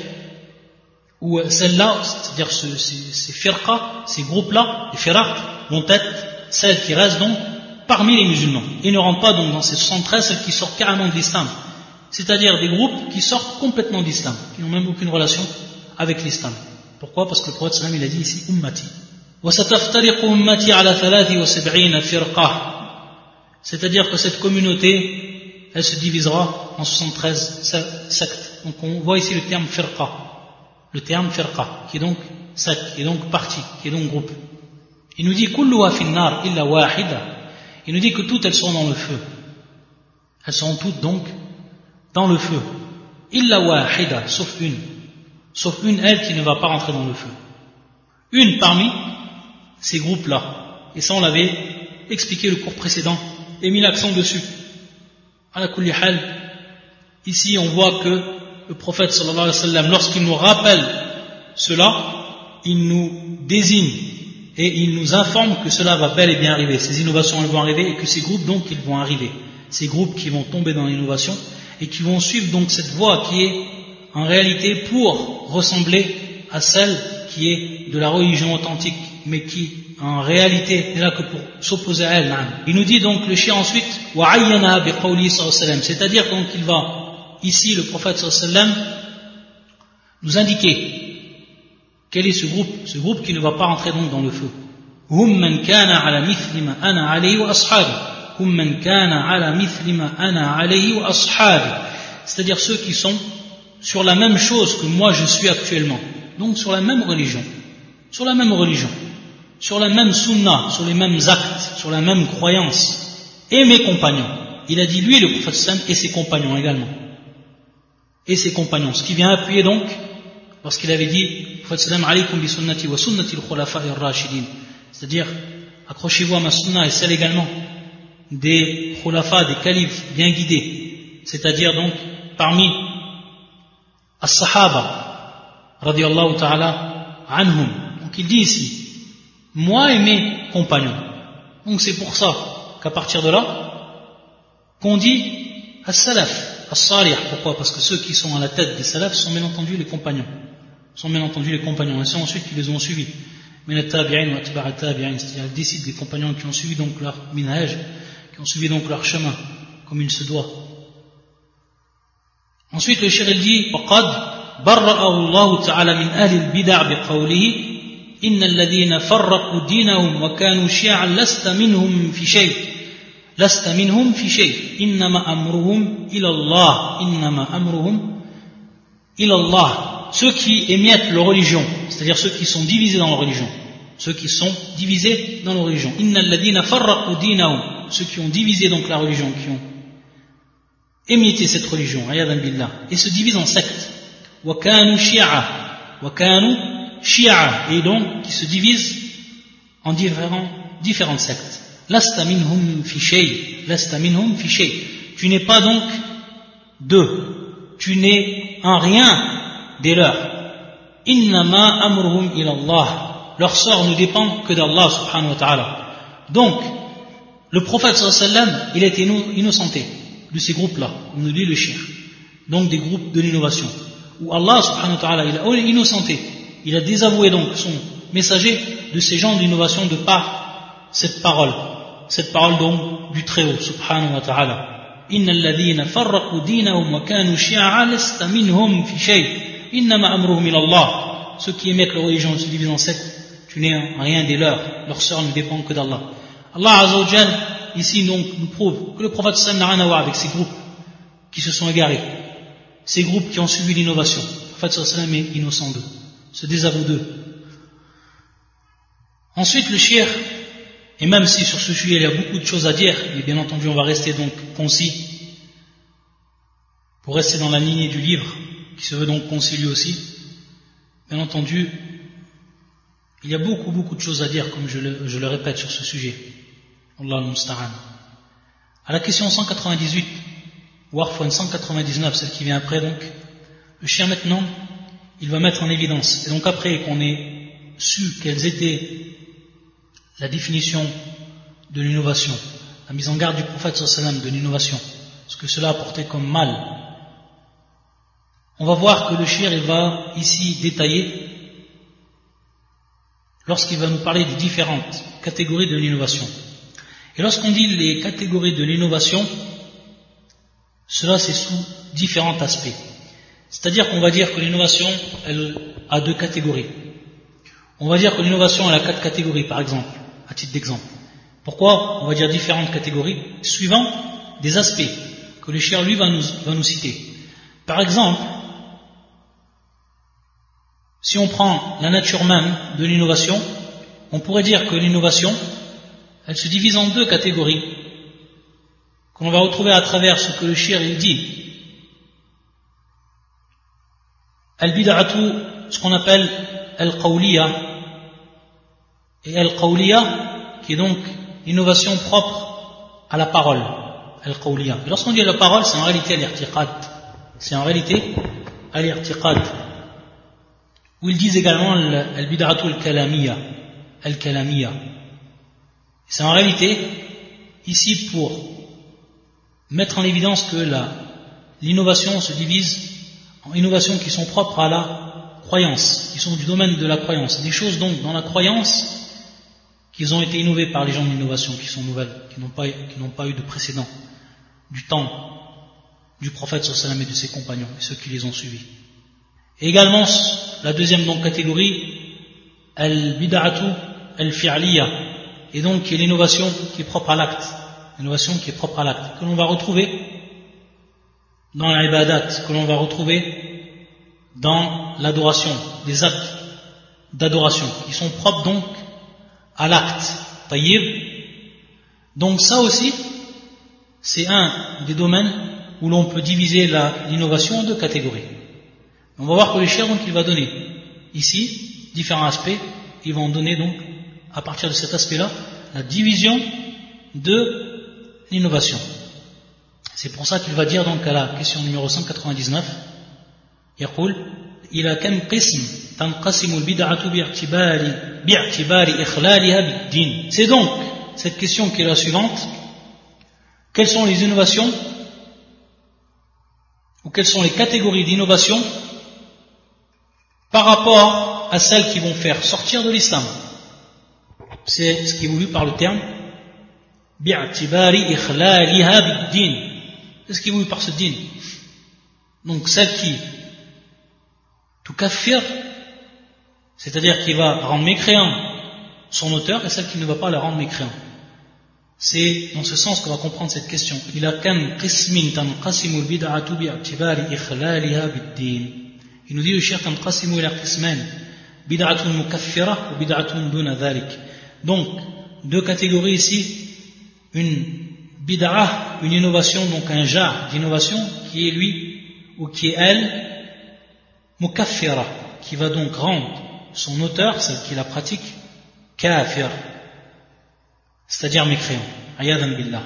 ou celles-là, c'est-à-dire ces firqa, ces groupes-là, les firaq, vont être celles qui restent donc parmi les musulmans. Ils ne rentrent pas donc dans ces 73, celles qui sortent carrément de l'islam. C'est-à-dire des groupes qui sortent complètement de l'islam, qui n'ont même aucune relation avec l'islam. Pourquoi? Parce que le prophète sallam il a dit ici ummati. وَسَتَفْتَرِقُ أُمَّتِي عَلَى 73 فِرْقَةٍ. C'est-à-dire que cette communauté, elle se divisera en 73 sectes. Donc on voit ici le terme firqa, qui est donc secte, qui est donc parti, qui est donc groupe. Il nous dit kulluha fin nar illa wahida. Il nous dit que toutes elles sont dans le feu. Elles seront toutes donc dans le feu. Illa wahida, sauf une elle qui ne va pas rentrer dans le feu. Une parmi ces groupes-là. Et ça on l'avait expliqué le cours précédent et mis l'accent dessus. Ala kulli hal, ici on voit que le prophète sallallahu alayhi wa sallam, lorsqu'il nous rappelle cela, il nous désigne et il nous informe que cela va bel et bien arriver. Ces innovations elles vont arriver et que ces groupes donc ils vont arriver. Ces groupes qui vont tomber dans l'innovation et qui vont suivre donc cette voie qui est en réalité pour ressembler à celle qui est de la religion authentique, mais qui en réalité n'est là que pour s'opposer à elle. Il nous dit donc le cheikh ensuite, c'est-à-dire donc il va ici le prophète sallallahu alayhi wa sallam nous indiquer quel est ce groupe qui ne va pas rentrer donc dans le feu. Hum man kana ala mithli ma ana alayhi wa ashabi. Hum man kana ala mithli ma ana alayhi wa ashabi. C'est-à-dire ceux qui sont sur la même chose que moi je suis actuellement. Donc sur la même religion, sur la même sunna, sur les mêmes actes, sur la même croyance, et mes compagnons. Il a dit lui le prophète sallam et ses compagnons également. Et ses compagnons. Ce qui vient appuyer donc, lorsqu'il avait dit, le prophète sallam, alaykum bi sunnati wa sunnati al-khulafa'i ar-rashidin. C'est-à-dire, accrochez-vous à ma sunna et celle également des khulafa, des califes bien guidés. C'est-à-dire donc, parmi as-sahaba, radiyallahu ta'ala anhum. Donc il dit ici, moi et mes compagnons. Donc c'est pour ça qu'à partir de là, qu'on dit as-salaf, as-salih. Pourquoi? Parce que ceux qui sont à la tête des salafs sont bien entendu les compagnons. Et c'est ensuite qui les ont suivis. Mais les tabi'in ou atba'a tabi'in, c'est-à-dire les disciples des compagnons qui ont suivi donc leur minhaj, qui ont suivi donc leur chemin, comme il se doit. Ensuite le cheikh dit, وَقَدْ برأه الله تعالى من أهل البدع بقوله إن الذين فرقوا دينهم وكانوا شيعا لست منهم في شيء إنما أمرهم إلى الله. Ceux qui émiettent leur religion, c'est-à-dire ceux qui sont divisés dans leur religion, إن الذين فرقوا دينهم, ceux qui ont divisé donc la religion, qui ont émietté cette religion, et se divisent en sectes. وَكَانُوا شِيَعًا, et donc qui se divisent en différentes sectes. لَسْتَ مِنْهُمْ فِي شَيْءٍ. Tu n'es pas donc d'eux, tu n'es en rien des leurs. إِنَّمَا أَمْرُهُمْ إِلَى اللَّهِ. Leur sort ne dépend que d'Allah subhanahu wa ta'ala. Donc, le prophète sallallahu alayhi wa sallam, il a été innocenté de ces groupes-là, on nous dit le cheikh, donc des groupes de l'innovation, où Allah subhanahu wa ta'ala, il a innocenté, il a désavoué donc son messager de ces gens d'innovation de par cette parole donc du Très-Haut subhanahu wa ta'ala. Inna alladhina farraqu dinahum wa kanu shi'a lasta minhum fi shay innama amruhum ila Allah. Ceux qui émettent leur religion se divisent en sectes, tu n'es en rien des leurs, leur sort ne dépend que d'Allah. Allah azza wa jal ici donc nous prouve que le prophète sallallahu alayhi wa sallam n'a rien à voir avec ces groupes qui se sont égarés, ces groupes qui ont suivi l'innovation. Le prophète sallallahu alayhi wa sallam est innocent d'eux, se désavoue d'eux. Ensuite le cheikh, et même si sur ce sujet il y a beaucoup de choses à dire, mais bien entendu on va rester donc concis pour rester dans la lignée du livre qui se veut donc concis lui aussi. Bien entendu il y a beaucoup de choses à dire, comme je le répète sur ce sujet. Allah al-Musta'an. À la question 198 ou Arfouane 199, celle qui vient après, donc le cheikh maintenant il va mettre en évidence, et donc après qu'on ait su quelles étaient la définition de l'innovation, la mise en garde du prophète sallallahu alayhi wa sallam de l'innovation, ce que cela apportait comme mal, on va voir que le shir il va ici détailler lorsqu'il va nous parler des différentes catégories de l'innovation. Et lorsqu'on dit les catégories de l'innovation, cela c'est sous différents aspects. C'est-à-dire qu'on va dire que l'innovation elle a deux catégories. On va dire que l'innovation elle a quatre catégories par exemple, à titre d'exemple. Pourquoi on va dire différentes catégories? Suivant des aspects que le shir lui va nous citer. Par exemple, si on prend la nature même de l'innovation, on pourrait dire que l'innovation, elle se divise en deux catégories, qu'on va retrouver à travers ce que le shir il dit. Al-bid'atu, ce qu'on appelle al-qawliya, et al-qawliya, qui est donc l'innovation propre à la parole, al-qawliya. Et lorsqu'on dit la parole, c'est en réalité al-i'tiqad. C'est en réalité al-i'tiqad. Où ils disent également al-bid'atu al-kalamiya. Al-kalamiya. C'est en réalité ici pour mettre en évidence que l'innovation se divise en innovations qui sont propres à la croyance, qui sont du domaine de la croyance. Des choses donc dans la croyance qui ont été innovées par les gens de l'innovation, qui sont nouvelles, qui n'ont pas eu de précédent du temps du prophète sallallahu alayhi wa sallam et de ses compagnons et ceux qui les ont suivis. Et également la deuxième donc catégorie, al-bid'atu al-fi'liya, et donc qui est l'innovation qui est propre à l'acte, l'innovation qui est propre à l'acte, que l'on va retrouver dans l'ibadat, que l'on va retrouver dans l'adoration, des actes d'adoration, qui sont propres donc à l'acte. Tayyib. Donc ça aussi, c'est un des domaines où l'on peut diviser l'innovation en deux catégories. On va voir que le shir donc il va donner ici différents aspects, ils vont donner donc à partir de cet aspect-là la division de l'innovation. C'est pour ça qu'il va dire donc à la question numéro 199, يقول إلى كم قسم تنقسم البدعة باعتبار إخلالها بالدين. C'est donc cette question qui est la suivante: quelles sont les innovations ou quelles sont les catégories d'innovation par rapport à celles qui vont faire sortir de l'islam? C'est ce qui est voulu par le terme bi'atibari ikhlaliha bid-din. C'est ce qui est voulu par ce din. Donc celle qui tukaffir, c'est-à-dire qui va rendre mécréant son auteur, et celle qui ne va pas la rendre mécréant. C'est dans ce sens qu'on va comprendre cette question. Ila kam qismin tanqasimu al-bid'atu bi'atibari ikhlaliha bid-din. Il nous dit le shir tanqasimu ila qisman bid'atun mukaffira ou bid'atun duna dhalik. Donc deux catégories ici, une bid'ah, une innovation, donc un genre d'innovation qui est lui ou qui est elle mukaffira, qui va donc rendre son auteur, celle qui la pratique, kafir, c'est-à-dire mécréant, ayadan billah.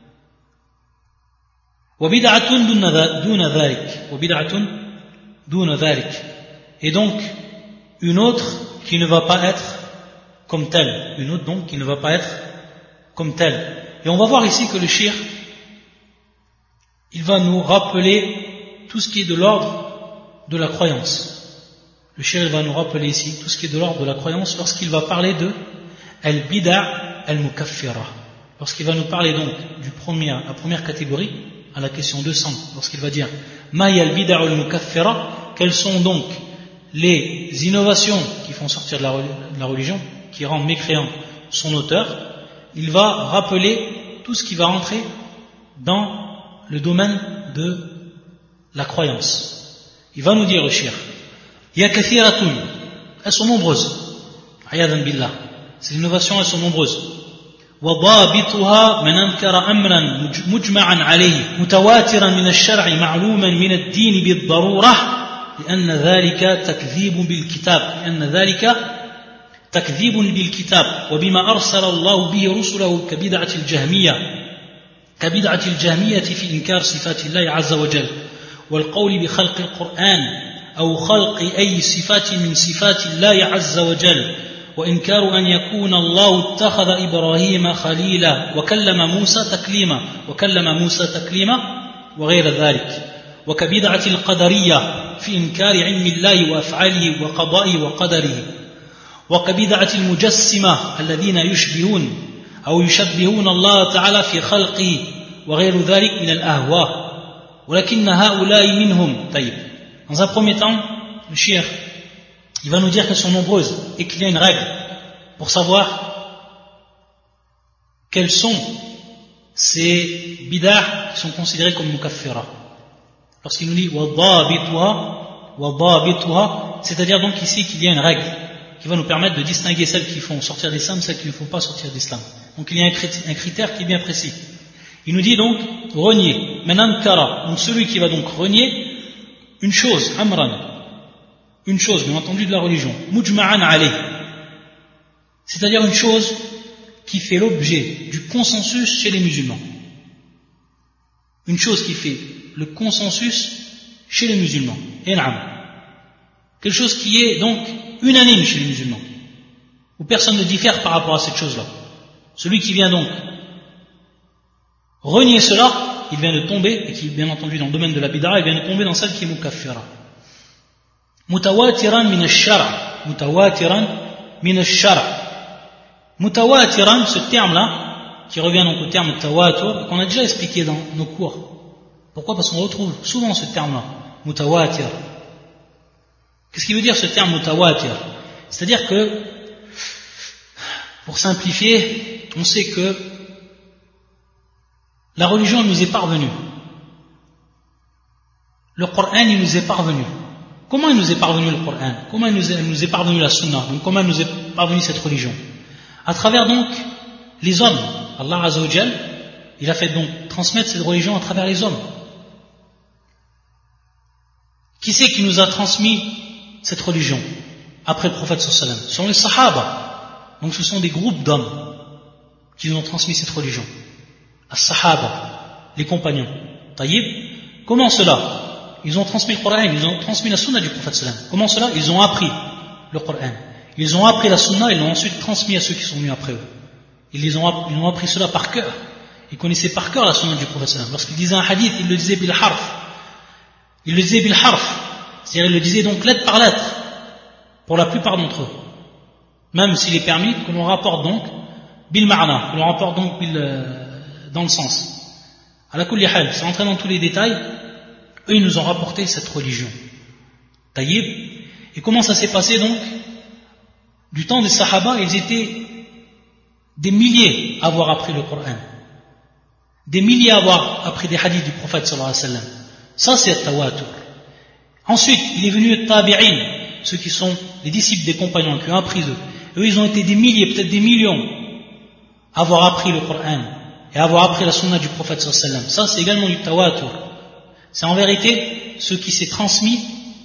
Wa bid'atun duna dhalik, wa bid'atun duna dhalik. Et donc une autre qui ne va pas être comme telle, une autre donc qui ne va pas être comme telle. Et on va voir ici que le shir, il va nous rappeler tout ce qui est de l'ordre de la croyance. Le shir, il va nous rappeler ici tout ce qui est de l'ordre de la croyance lorsqu'il va parler de al-bid'a al-mukaffira. Lorsqu'il va nous parler donc la première catégorie, à la question 200, lorsqu'il va dire ma hiya al-bid'a al-mukaffira, quelles sont donc les innovations qui font sortir de la religion, qui rendent mécréant son auteur, il va rappeler tout ce qui va rentrer dans le domaine de la croyance. Il va nous dire au shir, ya kathiratun, elles sont nombreuses, ayadan billah, ces innovations elles sont nombreuses. وضابطها من أنكر أمرا مجمعا عليه متواترا من الشرع معلوما من الدين بالضرورة لأن ذلك تكذيب بالكتاب وبما أرسل الله به رسله كبدعة الجهمية في إنكار صفات الله عز وجل والقول بخلق القرآن أو خلق أي صفات من صفات الله عز وجل وإنكار أن يكون الله اتخذ إبراهيم خليلا وكلم موسى تكليما وغير ذلك وكبدعة القدرية في إنكار علم الله وأفعاله وقضائه وقدره وكبدعة المجسمة الذين يشبهون الله تعالى في خلقه وغير ذلك من الأهواء ولكن هؤلاء منهم. طيب. Dans un premier temps, le cheikh, il va nous dire qu'elles sont nombreuses et qu'il y a une règle pour savoir quelles sont ces bid'ah qui sont considérées comme mukaffira. Lorsqu'il nous dit wadabituha, c'est-à-dire donc ici qu'il y a une règle qui va nous permettre de distinguer celles qui font sortir d'islam, celles qui ne font pas sortir d'islam. Donc il y a un critère qui est bien précis. Il nous dit donc renier. Man kara, donc celui qui va donc renier une chose, amran, une chose, bien entendu, de la religion, mujma'an alayh, c'est-à-dire une chose qui fait l'objet du consensus chez les musulmans. Une chose qui fait le consensus chez les musulmans. Quelque chose qui est donc unanime chez les musulmans, où personne ne diffère par rapport à cette chose-là. Celui qui vient donc renier cela, il vient de tomber, et qui est bien entendu dans le domaine de la bid'a, il vient de tomber dans celle qui est mukaffira. Mutawatiran min ash-shar'. Mutawatiran, ce terme-là, qui revient donc au terme tawatur, qu'on a déjà expliqué dans nos cours. Pourquoi? Parce qu'on retrouve souvent ce terme-là, mutawatir. Qu'est-ce qui veut dire ce terme mutawatir? C'est-à-dire que, pour simplifier, on sait que la religion nous est parvenue. Le Coran, il nous est parvenu. Comment il nous est parvenu le Coran? Comment il nous est parvenu la Sunna? Donc comment il nous est parvenu cette religion? À travers donc les hommes. Allah Azza wa Jal, il a fait donc transmettre cette religion à travers les hommes. Qui c'est qui nous a transmis cette religion après le prophète sallallahu alayhi wa sallam? Ce sont les Sahaba. Donc ce sont des groupes d'hommes qui nous ont transmis cette religion. As-Sahaba, les compagnons. Taïb. Comment cela? Ils ont transmis le Coran, ils ont transmis la Sunna du prophète sallallahu alayhi wa sallam. Comment cela? Ils ont appris le Coran. Ils ont appris la Sunna et l'ont ensuite transmis à ceux qui sont venus après eux. Ils ont appris cela par cœur. Ils connaissaient par cœur la Sunna du prophète sallallahu alayhi wa sallam. Lorsqu'ils disaient un hadith, ils le disaient bil harf. C'est-à-dire ils le disaient donc lettre par lettre, pour la plupart d'entre eux. Même s'il est permis que l'on rapporte donc bil ma'na, que l'on rapporte donc dans le sens. À la kulli hal, sans entrer dans tous les détails, eux ils nous ont rapporté cette religion. Taïb. Et comment ça s'est passé donc? Du temps des Sahaba, ils étaient des milliers à avoir appris le Coran. Des milliers à avoir appris des hadiths du prophète sallallahu alayhi wa sallam. Ça c'est le tawatur. Ensuite, il est venu le tabi'in, ceux qui sont les disciples des compagnons qui ont appris eux. Eux, ils ont été des milliers, peut-être des millions, à avoir appris le Coran et à avoir appris la sunna du prophète sallallahu alayhi wa sallam. Ça c'est également du tawatur. C'est en vérité ce qui s'est transmis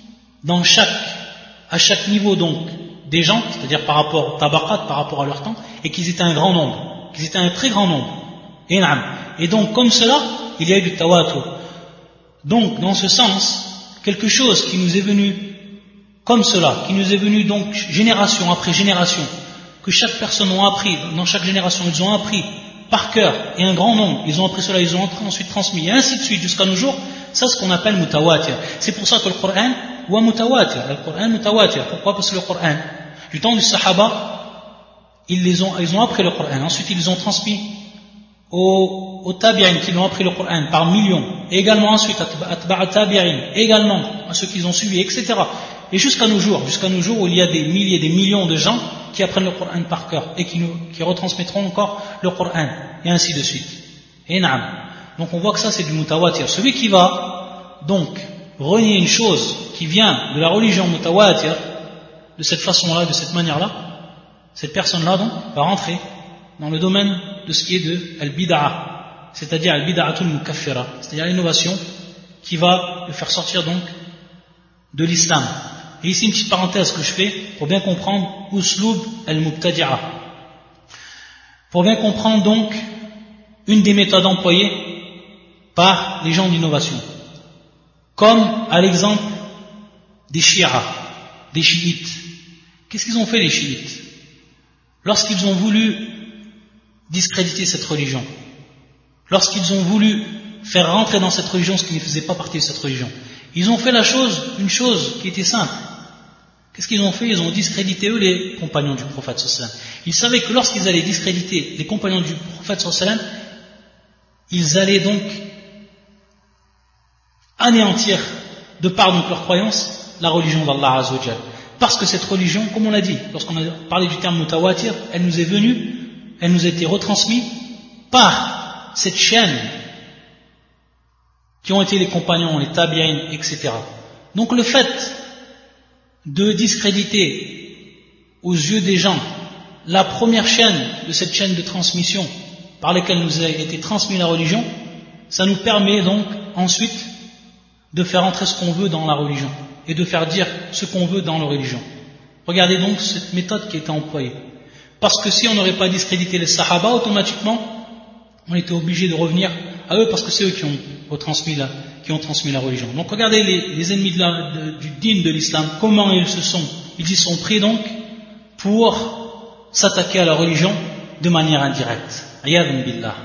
à chaque niveau donc des gens, c'est-à-dire par rapport au tabaqat, par rapport à leur temps, et qu'ils étaient un grand nombre, qu'ils étaient un très grand nombre. Et donc comme cela, il y a eu du tawatur. Donc dans ce sens, quelque chose qui nous est venu comme cela, qui nous est venu donc génération après génération, que chaque personne a appris, dans chaque génération ils ont appris par cœur, et un grand nombre, ils ont appris cela, ils ont ensuite transmis, et ainsi de suite jusqu'à nos jours, ça c'est ce qu'on appelle mutawatir. C'est pour ça que le Coran ou mutawatir, le Coran mutawatir. Pourquoi? Parce que le Coran, du temps du Sahaba, ils ont appris le Coran, ensuite ils ont transmis aux tabi'in qui l'ont appris le Coran par millions, et également ensuite atba'a tabi'in, également à ceux qui ont suivi, etc. Et jusqu'à nos jours où il y a des milliers, des millions de gens qui apprennent le Coran par cœur et qui retransmettront encore le Coran, et ainsi de suite. Et naam. Donc on voit que ça c'est du mutawatir. Celui qui va donc renier une chose qui vient de la religion mutawatir, de cette façon-là, de cette manière-là, cette personne-là donc va rentrer dans le domaine de ce qui est de al-bid'a, c'est-à-dire al-bid'atul mukaffira, c'est-à-dire l'innovation qui va le faire sortir donc de l'islam. Et ici une petite parenthèse que je fais pour bien comprendre uslub al-mubtadi'a, pour bien comprendre donc une des méthodes employées par les gens d'innovation, comme à l'exemple des chiites, des chiites. Qu'est-ce qu'ils ont fait les chiites? Lorsqu'ils ont voulu discréditer cette religion, lorsqu'ils ont voulu faire rentrer dans cette religion ce qui ne faisait pas partie de cette religion, ils ont fait une chose qui était simple. Qu'est-ce qu'ils ont fait? Ils ont discrédité eux les compagnons du prophète sallallahu alayhi wa sallam. Ils savaient que lorsqu'ils allaient discréditer les compagnons du prophète sallallahu alayhi wa sallam, ils allaient donc anéantir, de par donc leur croyance, la religion d'Allah Azza wa Jal. Parce que cette religion, comme on l'a dit, lorsqu'on a parlé du terme mutawatir, elle nous est venue, elle nous a été retransmise par cette chaîne qui ont été les compagnons, les tabi'in, etc. Donc le fait de discréditer aux yeux des gens la première chaîne de cette chaîne de transmission par laquelle nous a été transmise la religion, ça nous permet donc ensuite de faire entrer ce qu'on veut dans la religion et de faire dire ce qu'on veut dans la religion. Regardez donc cette méthode qui a été employée. Parce que si on n'aurait pas discrédité les sahaba, automatiquement on était obligé de revenir à eux parce que c'est eux qui ont transmis la religion. Donc regardez les ennemis du dîn de l'islam, comment ils y sont pris donc pour s'attaquer à la religion de manière indirecte. Ayadun billah.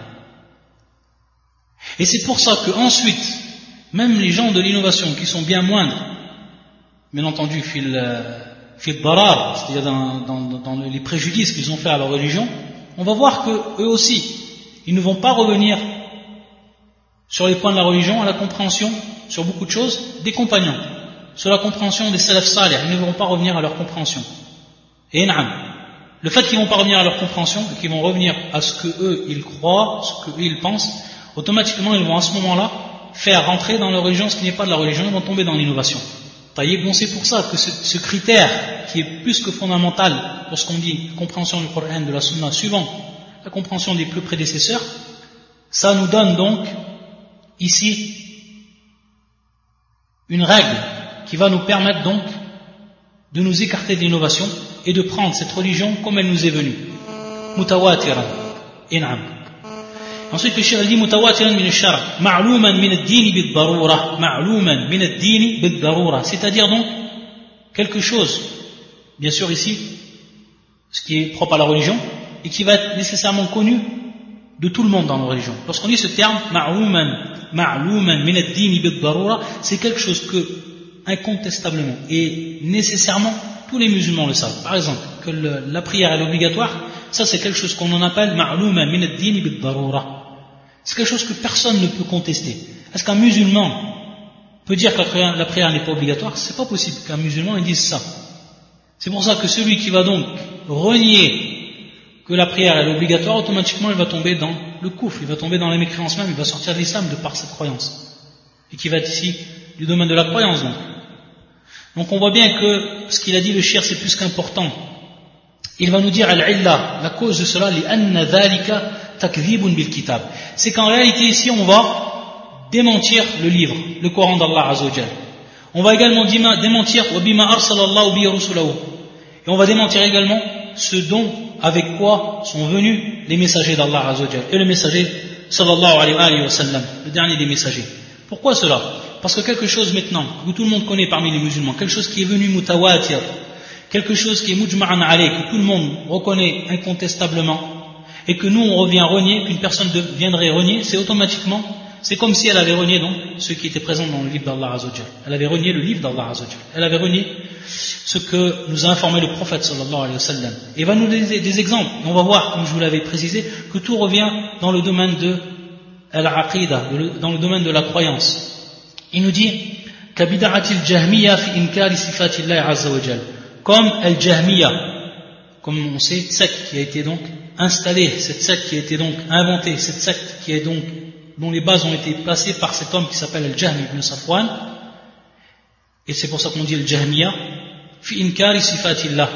Et c'est pour ça que ensuite, même les gens de l'innovation qui sont bien moindres, bien entendu fil darar, c'est-à-dire dans les préjudices qu'ils ont fait à leur religion, on va voir que eux aussi, ils ne vont pas revenir sur les points de la religion, à la compréhension, sur beaucoup de choses, des compagnons, sur la compréhension des salaf salih, ils ne vont pas revenir à leur compréhension. Et na'am, le fait qu'ils ne vont pas revenir à leur compréhension, et qu'ils vont revenir à ce que eux ils croient, ce que eux ils pensent, automatiquement ils vont à ce moment-là faire rentrer dans leur religion ce qui n'est pas de la religion, ils vont tomber dans l'innovation. Bon, c'est pour ça que ce critère qui est plus que fondamental lorsqu'on dit compréhension du Coran, de la Sunna, suivant la compréhension des plus prédécesseurs, ça nous donne donc ici une règle qui va nous permettre donc de nous écarter de l'innovation et de prendre cette religion comme elle nous est venue. Mutawatiran. In'am. Ensuite le cheikh dit mutawatiran min al-shar' ma'luman min ad-din bid-darura, ma'luman min ad-din bid-darura, c'est-à-dire donc quelque chose, bien sûr ici, ce qui est propre à la religion et qui va être nécessairement connu de tout le monde dans la religion. Lorsqu'on dit ce terme ma'luman min ad-din bid-darura, c'est quelque chose que incontestablement et nécessairement tous les musulmans le savent. Par exemple, que la prière est obligatoire, ça c'est quelque chose qu'on en appelle ma'luman min ad-din bid-darura. C'est quelque chose que personne ne peut contester. Est-ce qu'un musulman peut dire que la prière n'est pas obligatoire? C'est pas possible qu'un musulman dise ça. C'est pour ça que celui qui va donc renier que la prière est obligatoire, automatiquement il va tomber dans le koufr, il va tomber dans la mécréance même, il va sortir de l'islam de par cette croyance. Et qui va être ici du domaine de la croyance donc. Donc on voit bien que ce qu'il a dit le cheikh c'est plus qu'important. Il va nous dire al-illa, la cause de cela, li'anna dhalika takdhibun bil kitab. C'est qu'en réalité ici on va démentir le livre, le Coran d'Allah Azza wa Jal. On va également démentir wa bima arsalallahu bi rusulahu. Et on va démentir également ce dont, avec quoi sont venus les messagers d'Allah Azza wa Jal et le messager sallallahu alayhi wa sallam, le dernier des messagers. Pourquoi cela? Parce que quelque chose maintenant que tout le monde connaît parmi les musulmans, quelque chose qui est venu mutawatir, quelque chose qui est mujma'an alayh, que tout le monde reconnaît incontestablement, et que nous on revient renier, qu'une personne viendrait renier, c'est automatiquement, c'est comme si elle avait renié donc ce qui était présent dans le livre d'Allah Azza wa Jal. Elle avait renié le livre d'Allah Azza wa Jal. Elle avait renié ce que nous a informé le prophète sallallahu alayhi wa sallam. Et il va nous donner des exemples, et on va voir, comme je vous l'avais précisé, que tout revient dans le domaine de al-aqida, dans le domaine de la croyance. Il nous dit kabida'atil jahmiya fi inkari sifatillahi azza wa jal, comme al-jahmiya, comme on sait, secte qui a été donc installée, cette secte qui a été donc inventée, cette secte qui est donc dont les bases ont été placées par cet homme qui s'appelle al-Jahmi ibn Safwan, et c'est pour ça qu'on dit al-jahmiya fi inkari sifatillah,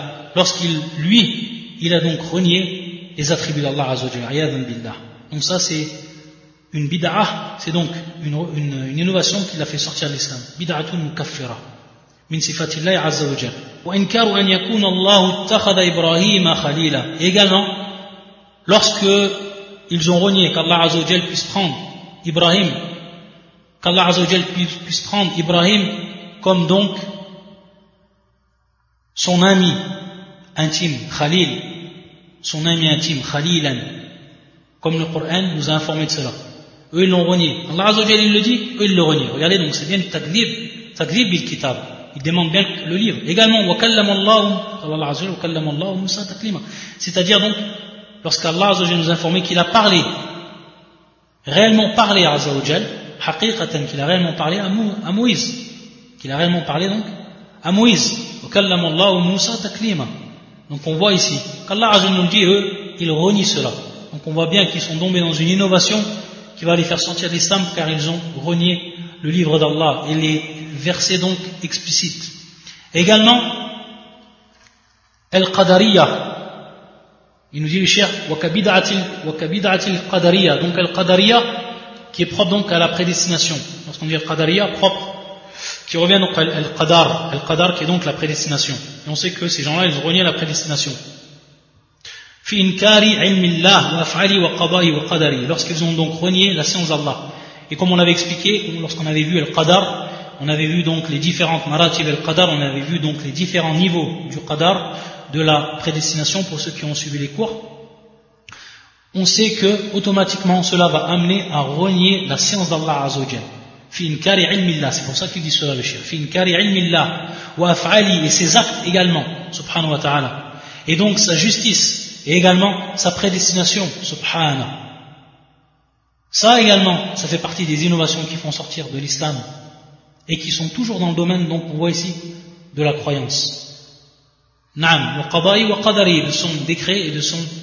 il a donc renié les attributs d'Allah azza wa jal, ayadan billah. Donc ça c'est une bid'ah, c'est donc une innovation qui l'a fait sortir de l'islam. Bid'atun mukaffira min sifatillahi azza wa jalla. Wa inkaru an yakuna Allah ittakhadha Ibrahima khalila. Et également, lorsque ils ont renié qu'Allah azza wa jalla puisse prendre Ibrahim, qu'Allah azza wa jalla puisse prendre Ibrahim comme donc son ami intime, Khalil, son ami intime, Khalilan, comme le Coran nous a informé de cela. Eux, ils l'ont renié. Allah Azza wa Jalla, il le dit, eux, ils le renient. Regardez, donc, c'est bien le taqlib bil kitab. Ils demandent bien le livre. Également, wa kallama Allah Musa taklima. C'est-à-dire, donc, lorsqu'Allah Azza wa Jalla nous a informé qu'il a parlé, réellement parlé à Azza wa Jalla, haqiqatan, qu'il a réellement parlé à Moïse. Qu'il a réellement parlé, donc, à Moïse. Wa kallama Allah Musa taklima. Donc, on voit ici, qu'Allah Azza wa Jalla nous dit, eux, ils renient cela. Donc, on voit bien qu'ils sont tombés dans une innovation qui va les faire sortir de l'islam car ils ont renié le livre d'Allah et les versets donc explicites. Également, Al-Qadariya, il nous dit le cheikh, wa kabid'atil Qadariya, donc Al-Qadariya qui est propre donc à la prédestination. Lorsqu'on dit Al-Qadariya, propre, qui revient donc à Al-Qadar qui est donc la prédestination. Et on sait que ces gens-là, ils ont renié la prédestination. Lorsqu'ils ont donc renié la science d'Allah. Et comme on avait expliqué, lorsqu'on avait vu Al-Qadar, on avait vu donc les différentes maratib Al-Qadar, on avait vu donc les différents niveaux du Qadar, de la prédestination pour ceux qui ont suivi les cours. On sait que automatiquement cela va amener à renier la science d'Allah Azza wa Jalla. C'est pour ça qu'il dit cela le cheikh. Et ses actes également, subhanahu wa ta'ala. Et donc sa justice. Et également sa prédestination, subhana. Ça également, ça fait partie des innovations qui font sortir de l'islam et qui sont toujours dans le domaine, donc on voit ici, de la croyance. Naam, wa qada'i wa qadari, de son décret et de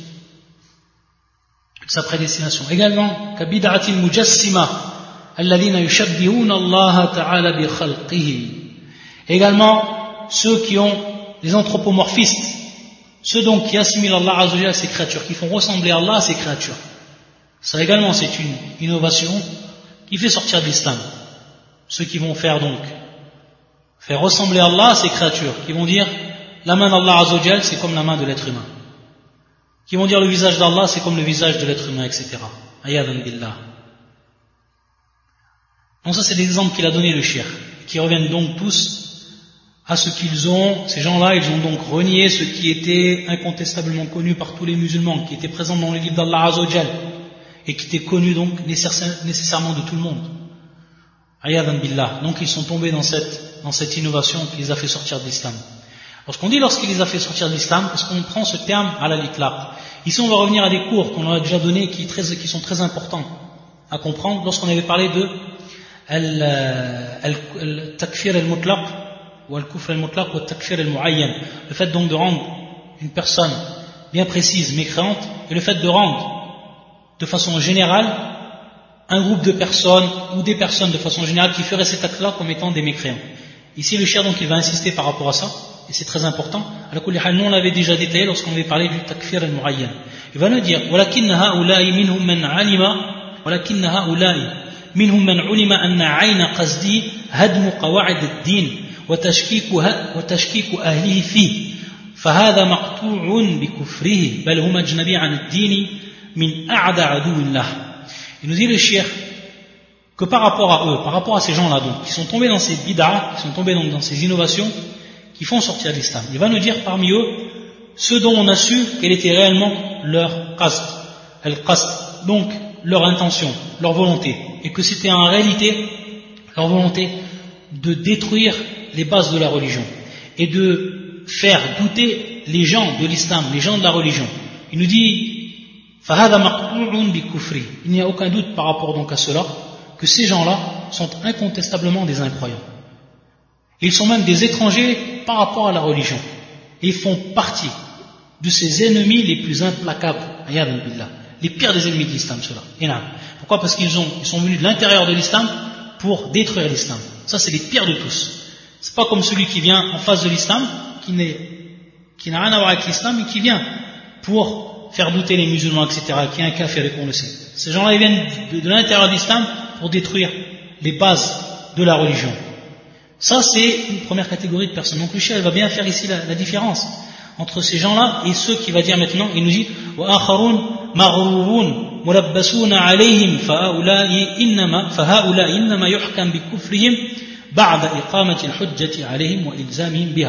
sa prédestination. Également, ka bid'atil mujassima, alladhina yushabbihuna Allah ta'ala bi khalqihi. Également, ceux qui ont les anthropomorphistes, ceux donc qui assimilent Allah Azza wa Jalla à ses créatures, qui font ressembler Allah à ses créatures. Ça également c'est une innovation qui fait sortir de l'islam. Ceux qui vont faire ressembler Allah à ses créatures, qui vont dire la main d'Allah Azza wa Jalla c'est comme la main de l'être humain. Qui vont dire le visage d'Allah c'est comme le visage de l'être humain, etc. Ayadan billah. Donc ça c'est l'exemple qu'il a donné le cheikh, qui reviennent donc tous à ce qu'ils ont, ces gens-là, ils ont donc renié ce qui était incontestablement connu par tous les musulmans, qui était présent dans le livre d'Allah Azza wa Jalla, et qui était connu donc nécessairement de tout le monde. Ayadan billah. Donc ils sont tombés dans cette innovation qui les a fait sortir de l'islam. Lorsqu'on dit lorsqu'il les a fait sortir de l'islam, parce qu'on prend ce terme à la litlaq. Ici on va revenir à des cours qu'on a déjà donnés qui sont très importants à comprendre lorsqu'on avait parlé de al-takfir al-mutlaq ou al-kufr al-mutlaq ou al-takfir al-mu'ayyan. Le fait donc de rendre une personne bien précise mécréante et le fait de rendre de façon générale un groupe de personnes ou des personnes de façon générale qui feraient cet acte-là comme étant des mécréants. Ici le cheikh donc il va insister par rapport à ça et c'est très important. Nous on l'avait déjà détaillé lorsqu'on avait parlé du takfir al-mu'ayyan. Il va nous dire ولكن هؤلاء منهم من علم أن عين قصدي هدم قواعد الدين وتشكيك أهله فيه فهذا مقطوع بكفره بل هم أجنبي عن الدين من أعدى عدو الله. Il nous dit le cheikh que par rapport à eux, par rapport à ces gens-là donc, qui sont tombés dans ces bid'ah, qui sont tombés donc dans ces innovations qui font sortir l'islam, il va nous dire parmi eux ceux dont on a su quelle était réellement leur qasd, al-qasd, donc leur intention, leur volonté, et que c'était en réalité leur volonté de détruire les bases de la religion et de faire douter les gens de l'islam, les gens de la religion. Il nous dit il n'y a aucun doute par rapport donc à cela que ces gens-là sont incontestablement des incroyants. Ils sont même des étrangers par rapport à la religion. Ils font partie de ces ennemis les plus implacables, les pires des ennemis de l'islam, ceux-là. Pourquoi? Parce qu'ils sont venus de l'intérieur de l'islam pour détruire l'islam. Ça, c'est les pires de tous. C'est pas comme celui qui vient en face de l'islam, qui n'a rien à voir avec l'islam, et qui vient pour faire douter les musulmans, etc., qui est un kafir et qu'on le sait. Ces gens-là, ils viennent de l'intérieur de l'islam pour détruire les bases de la religion. Ça, c'est une première catégorie de personnes. Donc le cheikh va bien faire ici la différence entre ces gens-là et ceux qui va dire maintenant, il nous dit وَآخَرُونَ مَغْرُورُونَ مُلَبَّسُونَ عَلَيْهِمْ فَهَؤُلَاءِ إِنَّمَا يُحْكَمْ بِكُفْرِهِمْ بَعْدَ إِقَامَةِ الْحُجَّةِ عَلَيْهِمْ وَإِلْزَامِهِمْ بِهَا.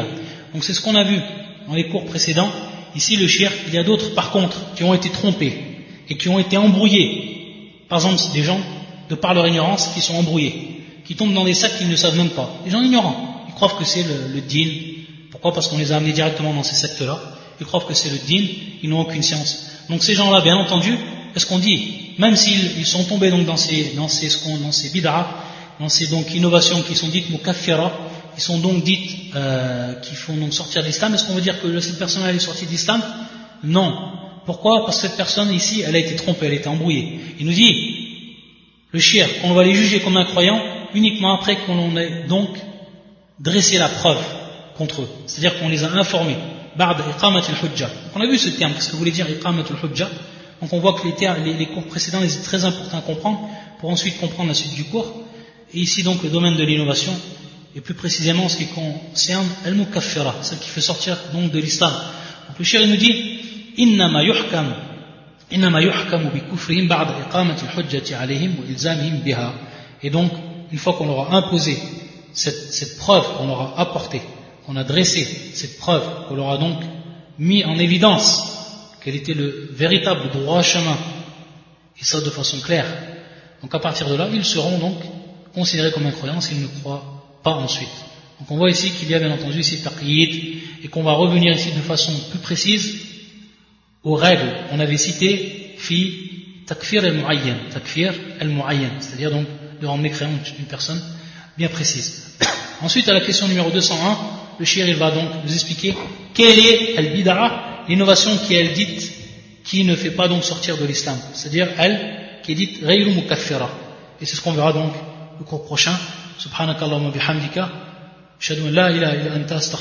Donc c'est ce qu'on a vu dans les cours précédents. Ici le shirk, il y a d'autres par contre qui ont été trompés et qui ont été embrouillés. Par exemple des gens, de par leur ignorance, qui sont embrouillés, qui tombent dans des sacs qu'ils ne savent même pas. Des gens ignorants, ils croient que c'est le din. Pourquoi? Parce qu'on les a amenés directement dans ces sectes-là. Ils croient que c'est le din, ils n'ont aucune science. Donc ces gens-là, bien entendu, qu'est-ce qu'on dit? Même s'ils sont tombés donc dans ces bid'a, dans ces donc innovations qui sont dites mukaffira, qui sont donc dites, qui font donc sortir de l'islam, est-ce qu'on veut dire que cette personne elle est sortie de l'islam? Non. Pourquoi? Parce que cette personne ici, elle a été trompée, elle a été embrouillée. Il nous dit, le shirk, on va les juger comme incroyants uniquement après qu'on ait donc dressé la preuve contre eux. C'est-à-dire qu'on les a informés. Ba'd iqamat al-hujja. On a vu ce terme, qu'est-ce que voulait dire iqamat al-hujja? Donc on voit que les cours précédents, c'est très important à comprendre pour ensuite comprendre la suite du cours. Et ici donc le domaine de l'innovation, et plus précisément ce qui concerne al-mukaffira, celle qui fait sortir donc de l'islam. Donc le shir nous dit innama yuhkamu bi kufrihim ba'da iqamati al-hujjati alayhim wa ilzamihim biha. Et donc une fois qu'on leur a imposé cette preuve, qu'on leur a apportée, qu'on a dressé cette preuve, qu'on leur a donc mis en évidence quel était le véritable droit chemin, et ça de façon claire. Donc à partir de là, ils seront donc considérés comme incroyants s'ils ne croient pas ensuite. Donc on voit ici qu'il y a bien entendu ici taqyid, et qu'on va revenir ici de façon plus précise aux règles qu'on avait citées fi takfir al-mu'ayyan, c'est-à-dire donc de rendre mécréant une personne bien précise. Ensuite à la question numéro 201, le shir il va donc nous expliquer quelle est al-bid'a, l'innovation qui est dite, qui ne fait pas donc sortir de l'islam, c'est-à-dire elle qui est dite ghayru mukaffira. Et c'est ce qu'on verra donc le cours prochain. Subhanakallahumma bihamdika, ashhadu an la ilaha illa anta